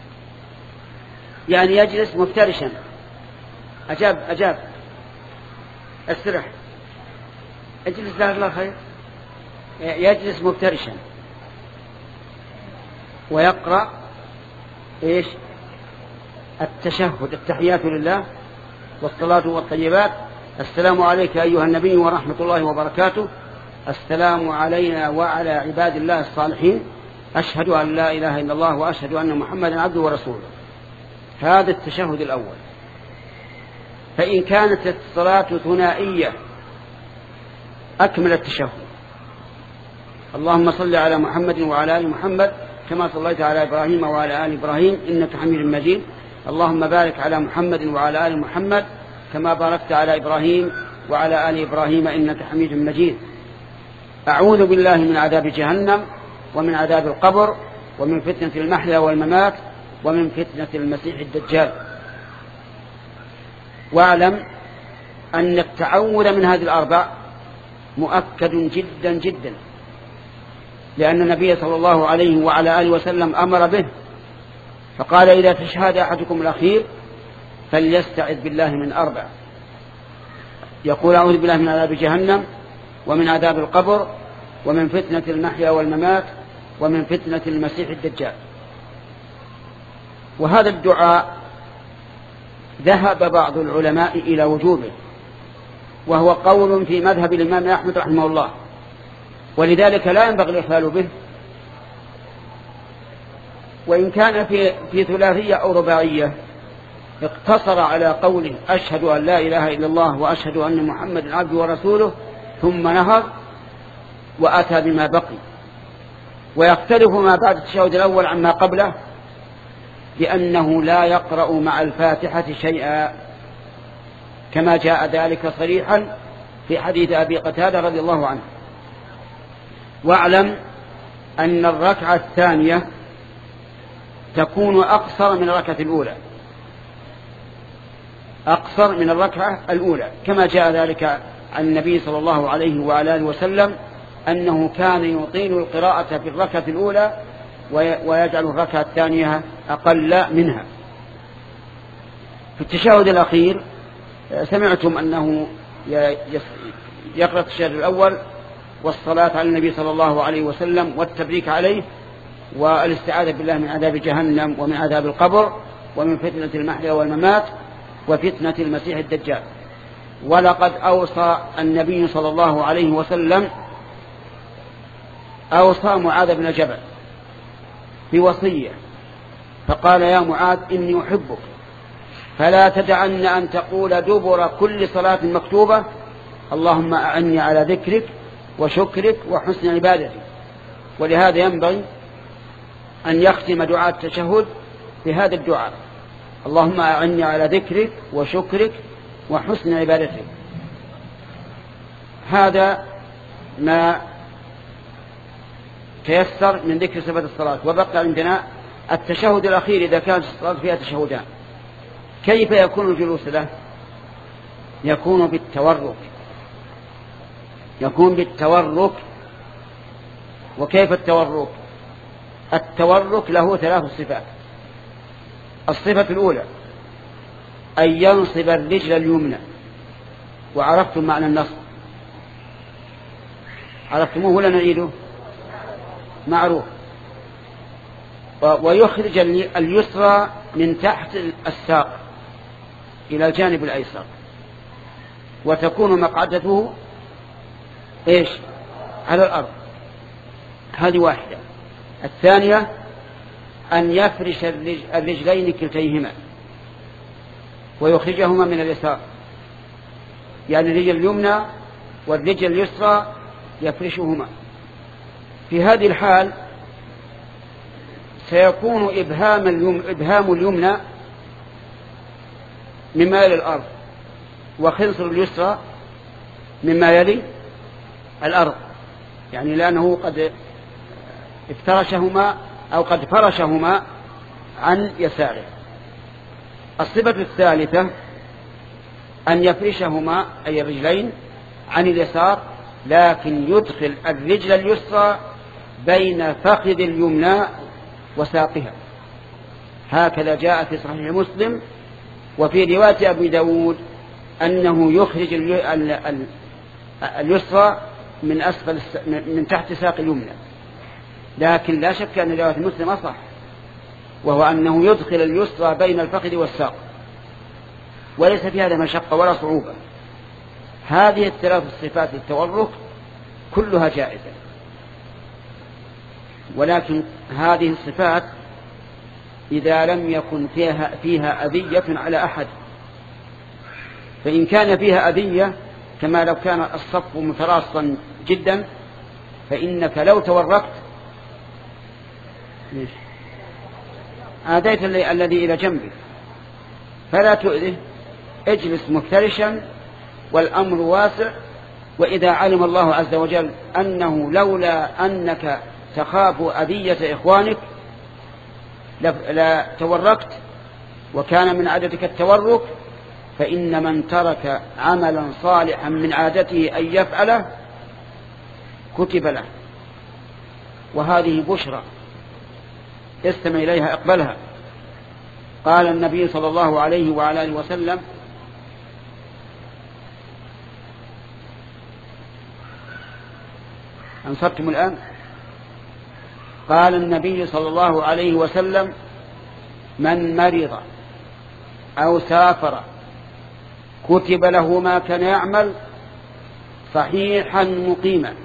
يعني يجلس مفترشا. أجاب أجاب استرح اجلس جزاك الله خير. يجلس مفترشا ويقرأ إيش التشهد التحيات لله والصلاة والطيبات. السلام عليك أيها النبي ورحمة الله وبركاته، السلام علينا وعلى عباد الله الصالحين، أشهد أن لا إله إلا الله وأشهد أن محمدا عبده ورسوله. هذا التشهد الأول. فإن كانت الصلاة ثنائية أكمل التشهد. اللهم صل على محمد وعلى آل محمد كما صليت على إبراهيم وعلى آل إبراهيم إنك حميد مجيد. اللهم بارك على محمد وعلى آل محمد كما باركت على إبراهيم وعلى آل إبراهيم إنك حميد مجيد. أعوذ بالله من عذاب جهنم ومن عذاب القبر ومن فتنة المحيا والممات ومن فتنة المسيح الدجال. واعلم أن التعوذ من هذه الأربع مؤكد جدا جدا، لأن النبي صلى الله عليه وعلى آله وسلم أمر به، فقال إذا تشهد أحدكم الأخير فليستعذ بالله من أربع، يقول أعوذ بالله من عذاب جهنم ومن عذاب القبر ومن فتنة المحيا والممات ومن فتنة المسيح الدجال. وهذا الدعاء ذهب بعض العلماء إلى وجوبه، وهو قول في مذهب الإمام أحمد رحمه الله، ولذلك لا ينبغي الإخلال به. وإن كان في, في ثلاثية أو رباعية اقتصر على قوله أشهد أن لا إله إلا الله وأشهد أن محمد عبده ورسوله ثم نهض وأتى بما بقي. ويختلف ما بعد التشهد الأول عما قبله، لأنه لا يقرأ مع الفاتحة شيئا، كما جاء ذلك صريحا في حديث أبي قتادة رضي الله عنه. واعلم أن الركعة الثانية تكون أقصر من الركعة الأولى، أقصر من الركعة الأولى، كما جاء ذلك عن النبي صلى الله عليه وعلى آله وسلم أنه كان يطيل القراءة في الركعة الأولى ويجعل الركعة الثانية أقل منها. في التشهد الأخير سمعتم أنه يقرأ التشهد الأول والصلاة على النبي صلى الله عليه وسلم والتبريك عليه والاستعاذة بالله من عذاب جهنم ومن عذاب القبر ومن فتنة المحيا والممات وفتنة المسيح الدجال. ولقد أوصى النبي صلى الله عليه وسلم أوصى معاذ بن جبل بوصية، فقال يا معاذ إني أحبك فلا تدعن أن تقول دبر كل صلاة مكتوبة اللهم أعني على ذكرك وشكرك وحسن عبادتك. ولهذا ينبغي أن يختم دعاء التشهد بهذا الدعاء اللهم أعني على ذكرك وشكرك وحسن عبادتك. هذا ما تيسر من ذكر صفة الصلاة. وبقى عندنا التشهد الأخير إذا كانت الصلاة فيها تشهدان، كيف يكون الجلوس له؟ يكون بالتورك، يكون بالتورك. وكيف التورك؟ التورك له ثلاث صفات. الصفة الأولى أن ينصب الرجل اليمنى، وعرفتم معنى النصب، عرفتموه ولا نعيده؟ معروف. ويخرج اليسرى من تحت الساق إلى الجانب الأيسر، وتكون مقعدته إيش؟ على الأرض. هذه واحدة. الثانية أن يفرش الرجلين كلتيهما ويخرجهما من اليسار، يعني الرجل اليمنى والرجل اليسرى يفرشهما. في هذه الحال سيكون إبهام اليمنى, إبهام اليمنى مما يلي الأرض، وخنصر اليسرى مما يلي الأرض، يعني لأنه قد افترشهما أو قد فرشهما عن يساره. الصفة الثالثة أن يفرشهما أي الرجلين عن اليسار، لكن يدخل الرجل اليسرى بين فخذ اليمنى وساقها، هكذا جاء في صحيح مسلم. وفي رواية أبي داود أنه يخرج اليسرى من أسفل من تحت ساق اليمنى، لكن لا شك أن رواية مسلم أصح، وهو أنه يدخل اليسرى بين الفخذ والساق، وليس في هذا مشقة ولا صعوبة. هذه الثلاث الصفات التورك كلها جائزة، ولكن هذه الصفات إذا لم يكن فيها, فيها أذية على أحد. فإن كان فيها أذية كما لو كان الصف متراصا جدا، فإنك لو توركت آذيت الذي إلى جنبك، فلا تؤذه، اجلس مفترشا والأمر واسع. وإذا علم الله عز وجل أنه لولا أنك تخاف أذية إخوانك لا توركت، وكان من عادتك التورك، فإن من ترك عملا صالحا من عادته أن يفعله كتب له. وهذه بشرى استمع إليها اقبلها. قال النبي صلى الله عليه وعلى آله وسلم: أنصتم الآن؟ قال النبي صلى الله عليه وسلم: من مرض أو سافر كتب له ما كان يعمل صحيحا مقيما.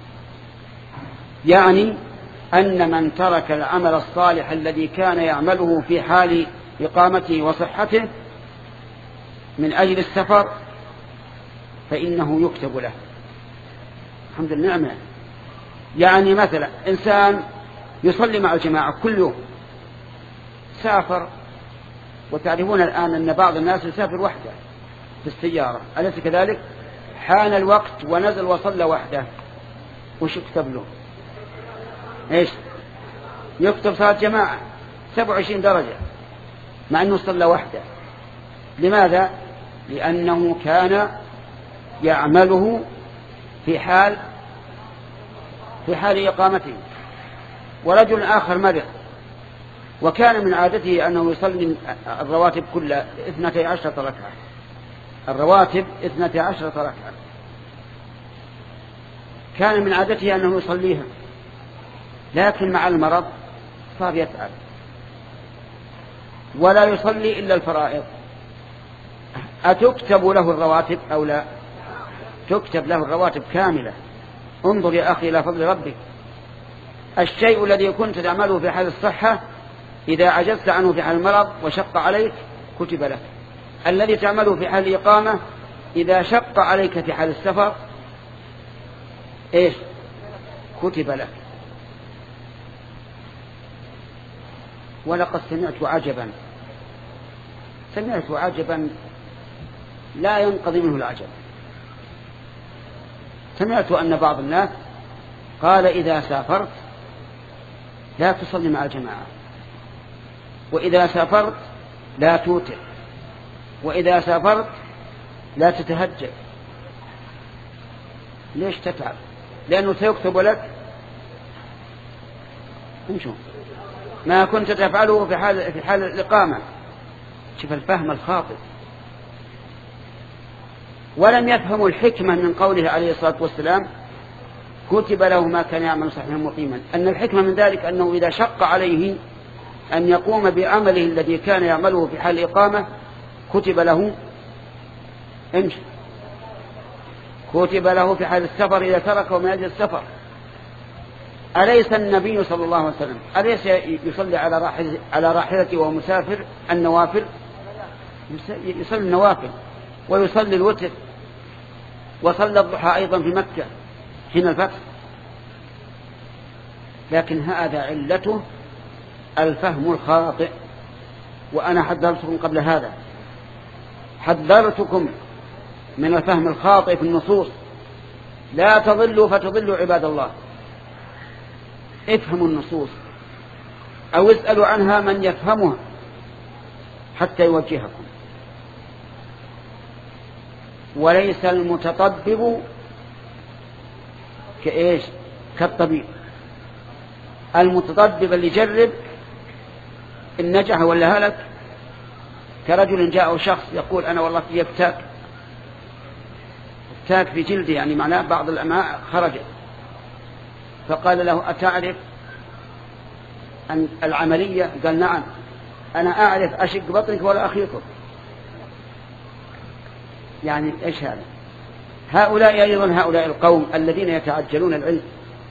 يعني أن من ترك العمل الصالح الذي كان يعمله في حال إقامته وصحته من أجل السفر فإنه يكتب له. الحمد لله نعمة. يعني مثلا إنسان يصلي مع الجماعة كل يوم، سافر، وتعرفون الآن أن بعض الناس يسافر وحده في السيارة، أليس كذلك؟ حان الوقت ونزل وصلى وحده، وش يكتب له؟ إيش يكتب؟ صلاة جماعة سبع وعشرين درجة مع أنه صلى وحده. لماذا؟ لأنه كان يعمله في حال في حال إقامته. ورجل آخر مرض وكان من عادته أنه يصلي الرواتب كل اثنتي عشرة ركعة، الرواتب اثنتي عشرة ركعة، كان من عادته أنه يصليها، لكن مع المرض صار يتعب ولا يصلي إلا الفرائض. أتكتب له الرواتب أو لا؟ تكتب له الرواتب كاملة. انظر يا أخي إلى فضل ربك. الشيء الذي كنت تعمله في حال الصحة إذا عجزت عنه في حال المرض وشق عليك كتب لك. الذي تعمله في حال الإقامة إذا شق عليك في حال السفر إيش؟ كتب لك. ولقد سمعت عجبا سمعت عجبا لا ينقضي منه العجب. سمعت أن بعض الناس قال: إذا سافرت لا تصلي مع الجماعة، وإذا سافرت لا توتر، وإذا سافرت لا تتهجد. ليش تتعب؟ لأنه سيكتب لك نشوف ما كنت تفعله في حال في حال الإقامة. شوف الفهم الخاطئ. ولم يفهموا الحكمة من قوله عليه الصلاة والسلام: كتب له ما كان يعمل صحيحا مقيما. أن الحكمة من ذلك أنه إذا شق عليه أن يقوم بعمله الذي كان يعمله في حال الإقامة كتب له امشي كتب له في حال السفر إذا تركه من أجل السفر. أليس النبي صلى الله عليه وسلم أليس يصلي على راحل على راحلته وهو مسافر النوافل؟ يصلي النوافل ويصلي الوتر، وصلى الضحى أيضا في مكة حين الفتح. لكن هذا علته الفهم الخاطئ. وأنا حذرتكم قبل هذا، حذرتكم من الفهم الخاطئ في النصوص. لا تضلوا فتضلوا عباد الله. افهموا النصوص أو اسألوا عنها من يفهمها حتى يوجهكم. وليس المتطبب كإيش؟ كالطبيب. المتطبب اللي يجرب إن نجح ولا هلك. كرجل جاءه شخص يقول: أنا والله في ابتاك ابتاك في جلدي، يعني معناه بعض الأمعاء خرجت. فقال له: أتعرف أن العملية؟ قال: نعم، أنا أعرف أشق بطنك ولا أخيطك. يعني إيش هذا؟ هؤلاء أيضا هؤلاء القوم الذين يتعجلون العلم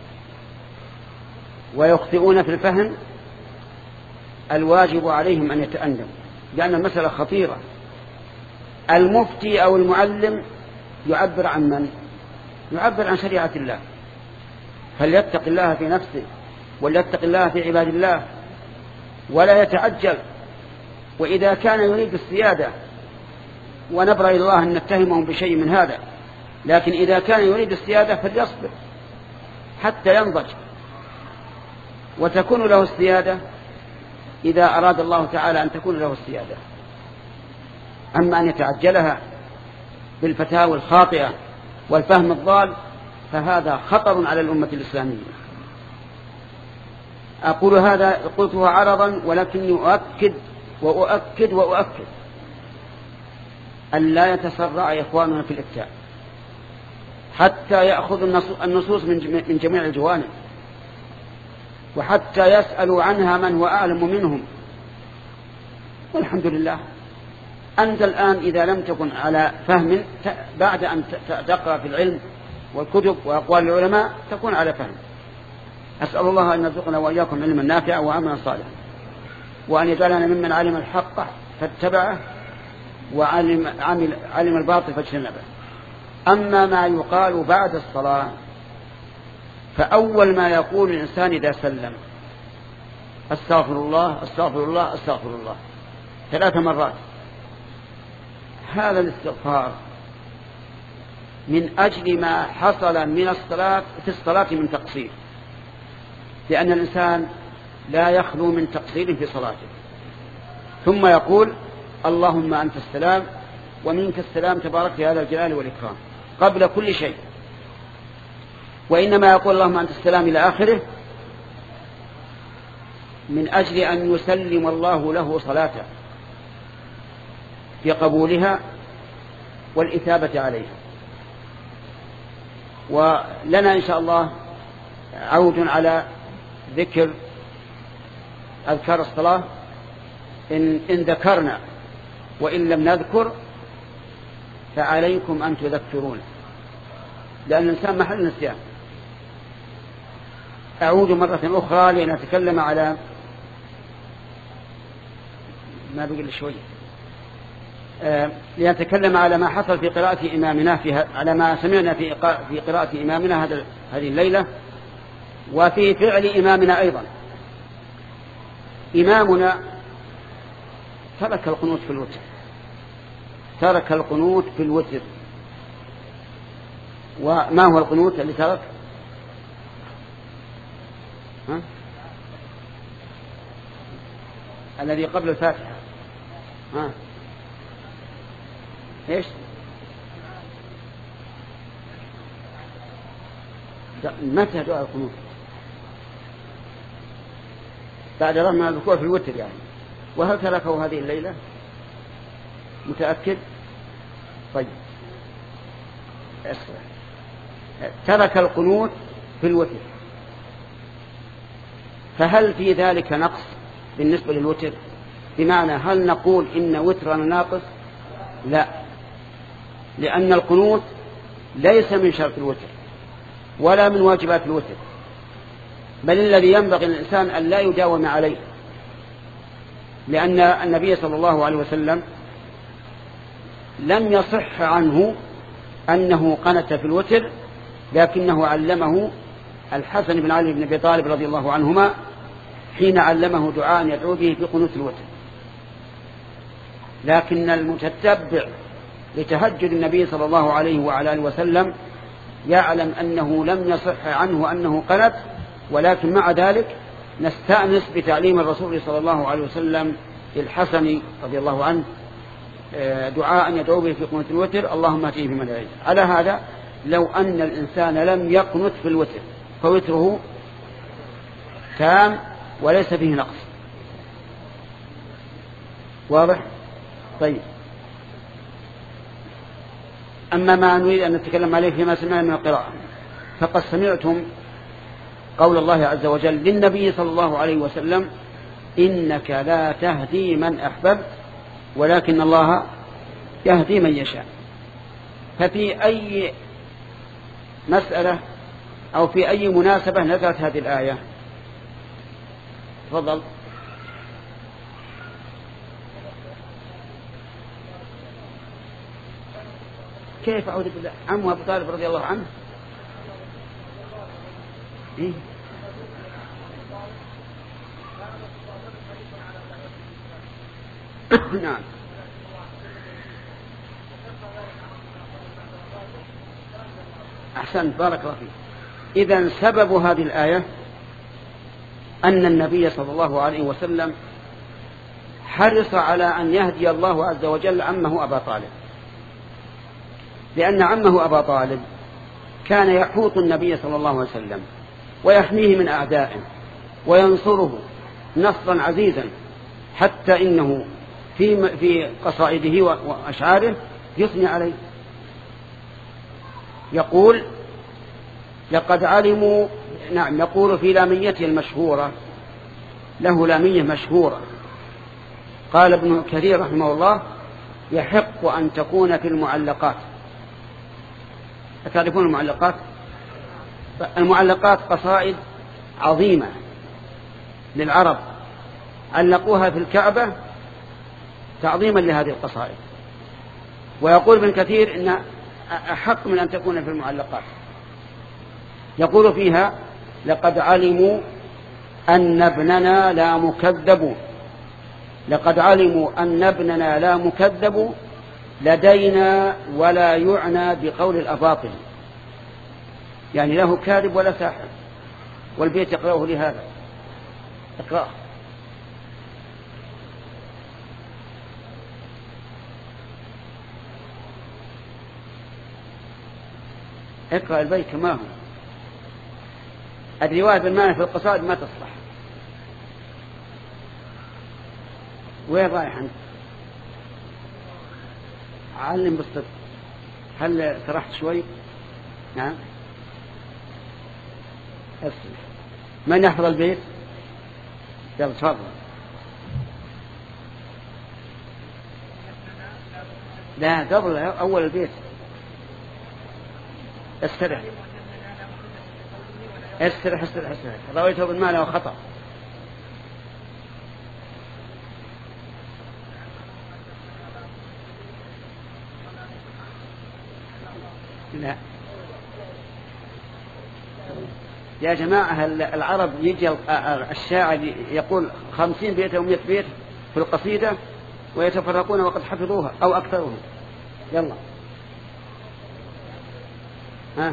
ويخطئون في الفهم الواجب عليهم أن يتأنوا، لأن المسألة خطيرة. المفتي أو المعلم يعبر عن من؟ يعبر عن شريعة الله. فليتق الله في نفسه وليتق الله في عباد الله ولا يتعجل. وإذا كان يريد السيادة ونبرأ إلى الله أن نتهمهم بشيء من هذا، لكن إذا كان يريد السيادة فليصبر حتى ينضج وتكون له السيادة إذا أراد الله تعالى أن تكون له السيادة. أما أن يتعجلها بالفتاوى الخاطئة والفهم الضال فهذا خطر على الأمة الإسلامية. أقول هذا قلته عرضا، ولكني أؤكد وأؤكد وأؤكد أن لا يتسرع إخواننا في الإفتاء حتى يأخذ النصوص من جميع الجوانب، وحتى يسألوا عنها من هو أعلم منهم. والحمد لله أنت الآن إذا لم تكن على فهم بعد أن تقرأ في العلم والكتب وأقوال العلماء تكون على فهم. أسأل الله أن يرزقنا وإياكم علما نافعا وعملا صالحا، وأن يجعلنا ممن علم الحق فاتبعه وعلم عمل علم الباطل فاجتنبه. أما ما يقال بعد الصلاة فأول ما يقول الإنسان إذا سلم أستغفر الله أستغفر الله أستغفر الله ثلاث مرات. هذا الاستغفار من أجل ما حصل من الصلاة في الصلاة من تقصير، لأن الإنسان لا يخلو من تقصير في صلاته. ثم يقول اللهم أنت السلام ومنك السلام تبارك يا ذا الجلال والإكرام قبل كل شيء. وإنما يقول اللهم أنت السلام إلى آخره من أجل أن يسلم الله له صلاته في قبولها والإثابة عليها. ولنا إن شاء الله عود على ذكر أذكار الصلاة إن, إن ذكرنا، وإن لم نذكر فعليكم أن تذكرون، لأن الإنسان محل نسيان. أعود مرة أخرى لنتكلم على ما بقل شوي آه لنتكلم على ما حصل في قراءة إمامنا في على ما سمعنا في في قراءة إمامنا هذا هذه الليلة، وفي فعل إمامنا أيضا. إمامنا ترك القنوت في الوتر ترك القنوت في الوتر وما هو القنوت اللي ترك؟ ها؟ الذي قبل الفاتحة. ها؟ ايش؟ متى دعاء القنوت؟ بعد رغم الركوع في الوتر يعني. وهل تركه هذه الليلة؟ متأكد؟ طيب اسمع، ترك القنوت في الوتر، فهل في ذلك نقص بالنسبة للوتر؟ بمعنى هل نقول إن وترنا ناقص؟ لا، لأن القنوت ليس من شرط الوتر ولا من واجبات الوتر، بل الذي ينبغي للإنسان أن لا يداوم عليه، لأن النبي صلى الله عليه وسلم لم يصح عنه أنه قنت في الوتر، لكنه علمه الحسن بن علي بن أبي طالب رضي الله عنهما حين علمه دعاء يدعو به في قنوت الوتر. لكن المتتبع لتهجد النبي صلى الله عليه وعلى آله وسلم يعلم أنه لم يصح عنه أنه قنت، ولكن مع ذلك نستأنس بتعليم الرسول صلى الله عليه وسلم للحسن رضي الله عنه دعاء يدعو به في قنوت الوتر اللهم اهديه فيمن هديت. على هذا لو أن الإنسان لم يقنت في الوتر فوتره تام وليس فيه نقص. واضح؟ طيب، أما ما نريد أن نتكلم عليه فيما سمعنا من القراءة، فقد سمعتم قول الله عز وجل للنبي صلى الله عليه وسلم إنك لا تهدي من أحببت ولكن الله يهدي من يشاء. ففي أي مسألة أو في أي مناسبة نزلت هذه الآية؟ تفضل. كيف أعوذ بالله؟ عمه أبو طالب رضي الله عنه. إيه؟ نعم. أحسنت، بارك الله فيك. إذن سبب هذه الآية أن النبي صلى الله عليه وسلم حرص على أن يهدي الله عز وجل عمه أبا طالب، لأن عمه أبا طالب كان يحوط النبي صلى الله عليه وسلم ويحميه من أعدائه وينصره نصرا عزيزا، حتى إنه في في قصائده وأشعاره يثني عليه، يقول لقد علموا، نعم، يقول في لاميته المشهورة، له لامية مشهورة، قال ابن كثير رحمه الله: يحق أن تكون في المعلقات. تعرفون المعلقات؟ المعلقات قصائد عظيمة للعرب علقوها في الكعبة تعظيما لهذه القصائد، ويقول ابن كثير إن أحق من أن تكون في المعلقات. يقول فيها: لقد علموا أن ابننا لا مكذب، لقد علموا أن ابننا لا مكذب لدينا ولا يعنى بقول الأباطل، يعني له كاذب ولا ساحر. والبيت يقرأه لهذا، اقرأه. اقرأ البيت كما هو. الرواية بالمعنى في القصائد ما تصلح. وين رايح أنت؟ علم بالصدق. هل سرحت شوي؟ نعم. أفسد. من يحفظ البيت؟ يلا تفضل. لا، قبل أول البيت. استرح استرح استرح استرح رويته بالمعنى وخطأ. لا يا جماعة، العرب يجي الشاعر يقول خمسين بيت أو مئة بيت في القصيدة ويتفرقون وقد حفظوها أو أكثرهم. يلا ها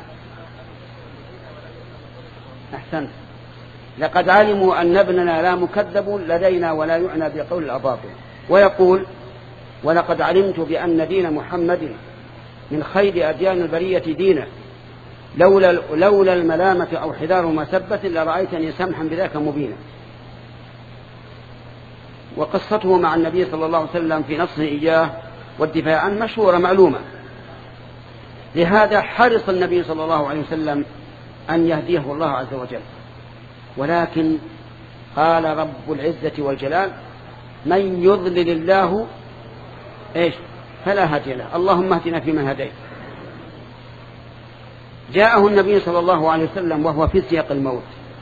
أحسنت. لقد علموا أن ابننا لا مكذب لدينا ولا يعنى بقول الأباطل. ويقول: ولقد علمت بأن دين محمد من خير أديان البرية دينا، لولا, لولا الملامة أو حذار مسبة لرأيتني سمحا بذاك مبينا. وقصته مع النبي صلى الله عليه وسلم في نصره إياه والدفاع عنه مشهورة معلومة، لهذا حرص النبي صلى الله عليه وسلم أن يهديه الله عز وجل. ولكن قال رب العزة والجلال: من يضلل الله إيش فلا هادي له، اللهم اهدنا فيمن هديت. جاءه النبي صلى الله عليه وسلم وهو في سياق الموت،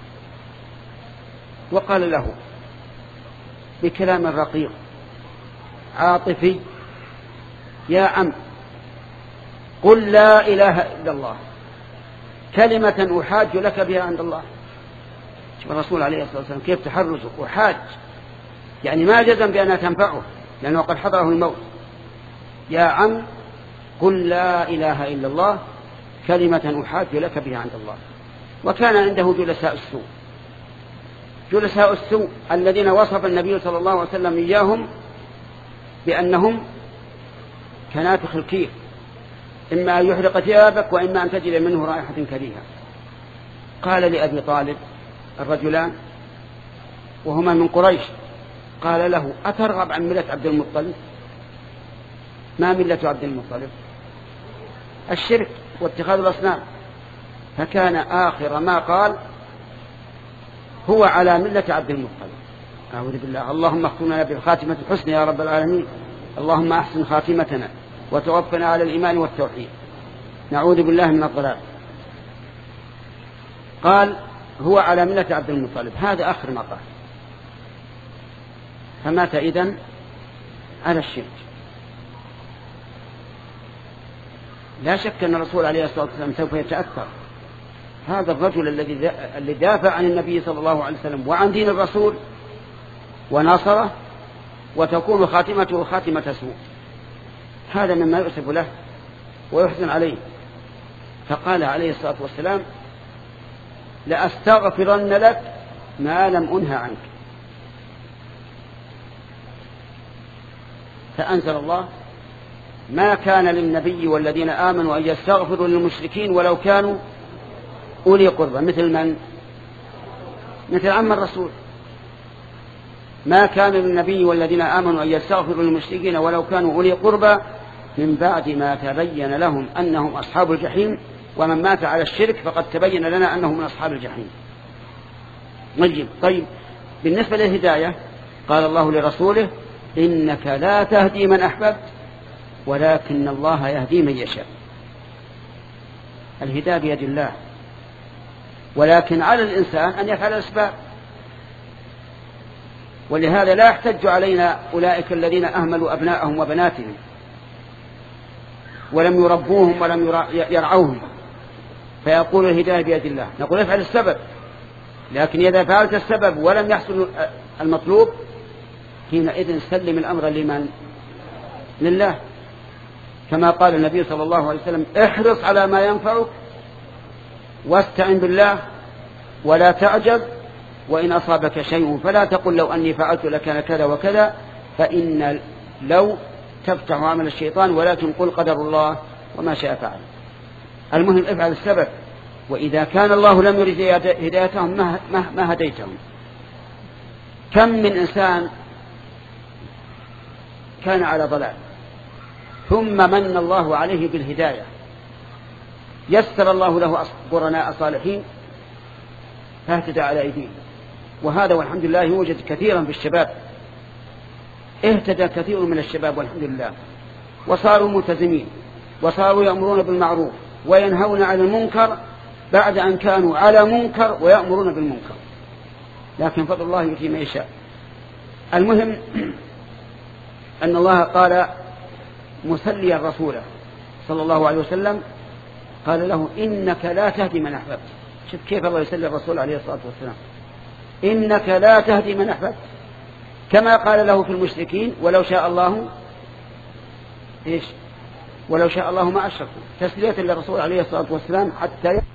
وقال له بكلام رقيق عاطفي: يا عم، قل لا إله إلا الله كلمة أحاج لك بها عند الله. شوف الرسول عليه الصلاة والسلام كيف تحرزه، أحاج يعني ما جزم بأنها تنفعه لأنه قد حضره الموت. يا عم، قل لا إله إلا الله كلمة أحاج لك بها عند الله. وكان عنده جلساء السوء، جلساء السوء الذين وصف النبي صلى الله عليه وسلم إياهم بأنهم كنافخ الكير، إما أن يحرق ثيابك وإما أن تجد منه رائحة كريهة. قال لأبي طالب الرجلان وهما من قريش، قال له: أترغب عن ملة عبد المطلب؟ ما ملة عبد المطلب؟ الشرك واتخاذ الأصنام. فكان آخر ما قال: هو على ملة عبد المطلب. أعوذ بالله. اللهم اختمنا بالخاتمة الحسنى يا رب العالمين، اللهم أحسن خاتمتنا وتوفنا على الإيمان والتوحيد، نعوذ بالله من الضلال. قال: هو على ملة عبد المطلب، هذا آخر ما قال. فمات إذن على الشرك. لا شك أن الرسول عليه الصلاة والسلام سوف يتأثر. هذا الرجل الذي الذي دافع عن النبي صلى الله عليه وسلم وعن دين الرسول وناصره، وتكون خاتمته خاتمة سوء، هذا مما يؤسف له ويحزن عليه. فقال عليه الصلاة والسلام: لأستغفرن لك ما لم أنهى عنك. فأنزل الله: ما كان للنبي والذين آمنوا أن يستغفروا للمشركين ولو كانوا أولي قربى. مثل من؟ مثل عم الرسول. ما كان للنبي والذين آمنوا أن يستغفروا للمشركين ولو كانوا أولي قربى من بعد ما تبين لهم أنهم أصحاب الجحيم ومن مات على الشرك فقد تبين لنا أنهم من أصحاب الجحيم. طيب طيب بالنسبة للهداية قال الله لرسوله: إنك لا تهدي من أحببت ولكن الله يهدي من يشاء. الهداية بيد الله، ولكن على الإنسان أن يفعل الأسباب. ولهذا لا يحتج علينا أولئك الذين أهملوا أبناءهم وبناتهم ولم يربوهم ولم يرعوهم فيقول الهداية بيد الله. نقول افعل السبب، لكن إذا فعلت السبب ولم يحصل المطلوب حينئذ سلم الأمر لمن؟ لله. كما قال النبي صلى الله عليه وسلم: احرص على ما ينفعك واستعن بالله ولا تعجب، وإن أصابك شيء فلا تقل لو أني فعلت لكان كذا وكذا، فإن لو تفتح عمل الشيطان، ولكن قل قدر الله وما شاء فعل. المهم افعل السبب، وإذا كان الله لم يرد هدايتهم ما, ما, ما هديتهم. كم من إنسان كان على ضلال ثم من الله عليه بالهداية، يسر الله له قرناء صالحين فاهتدى على أيديهم. وهذا والحمد لله يوجد كثيرا في الشباب، اهتدى كثير من الشباب والحمد لله، وصاروا ملتزمين وصاروا يأمرون بالمعروف وينهون عن المنكر بعد أن كانوا على منكر ويأمرون بالمنكر، لكن فضل الله يؤتي من يشاء. المهم أن الله قال مسليا رسوله صلى الله عليه وسلم، قال له: إنك لا تهدي من أحببت. شوف كيف الله يسلي الرسول عليه الصلاة والسلام: إنك لا تهدي من أحببت، كما قال له في المشركين: ولو شاء الله إيش؟ ولو شاء الله ما أشركوا. تسلية للرسول عليه الصلاة والسلام حتى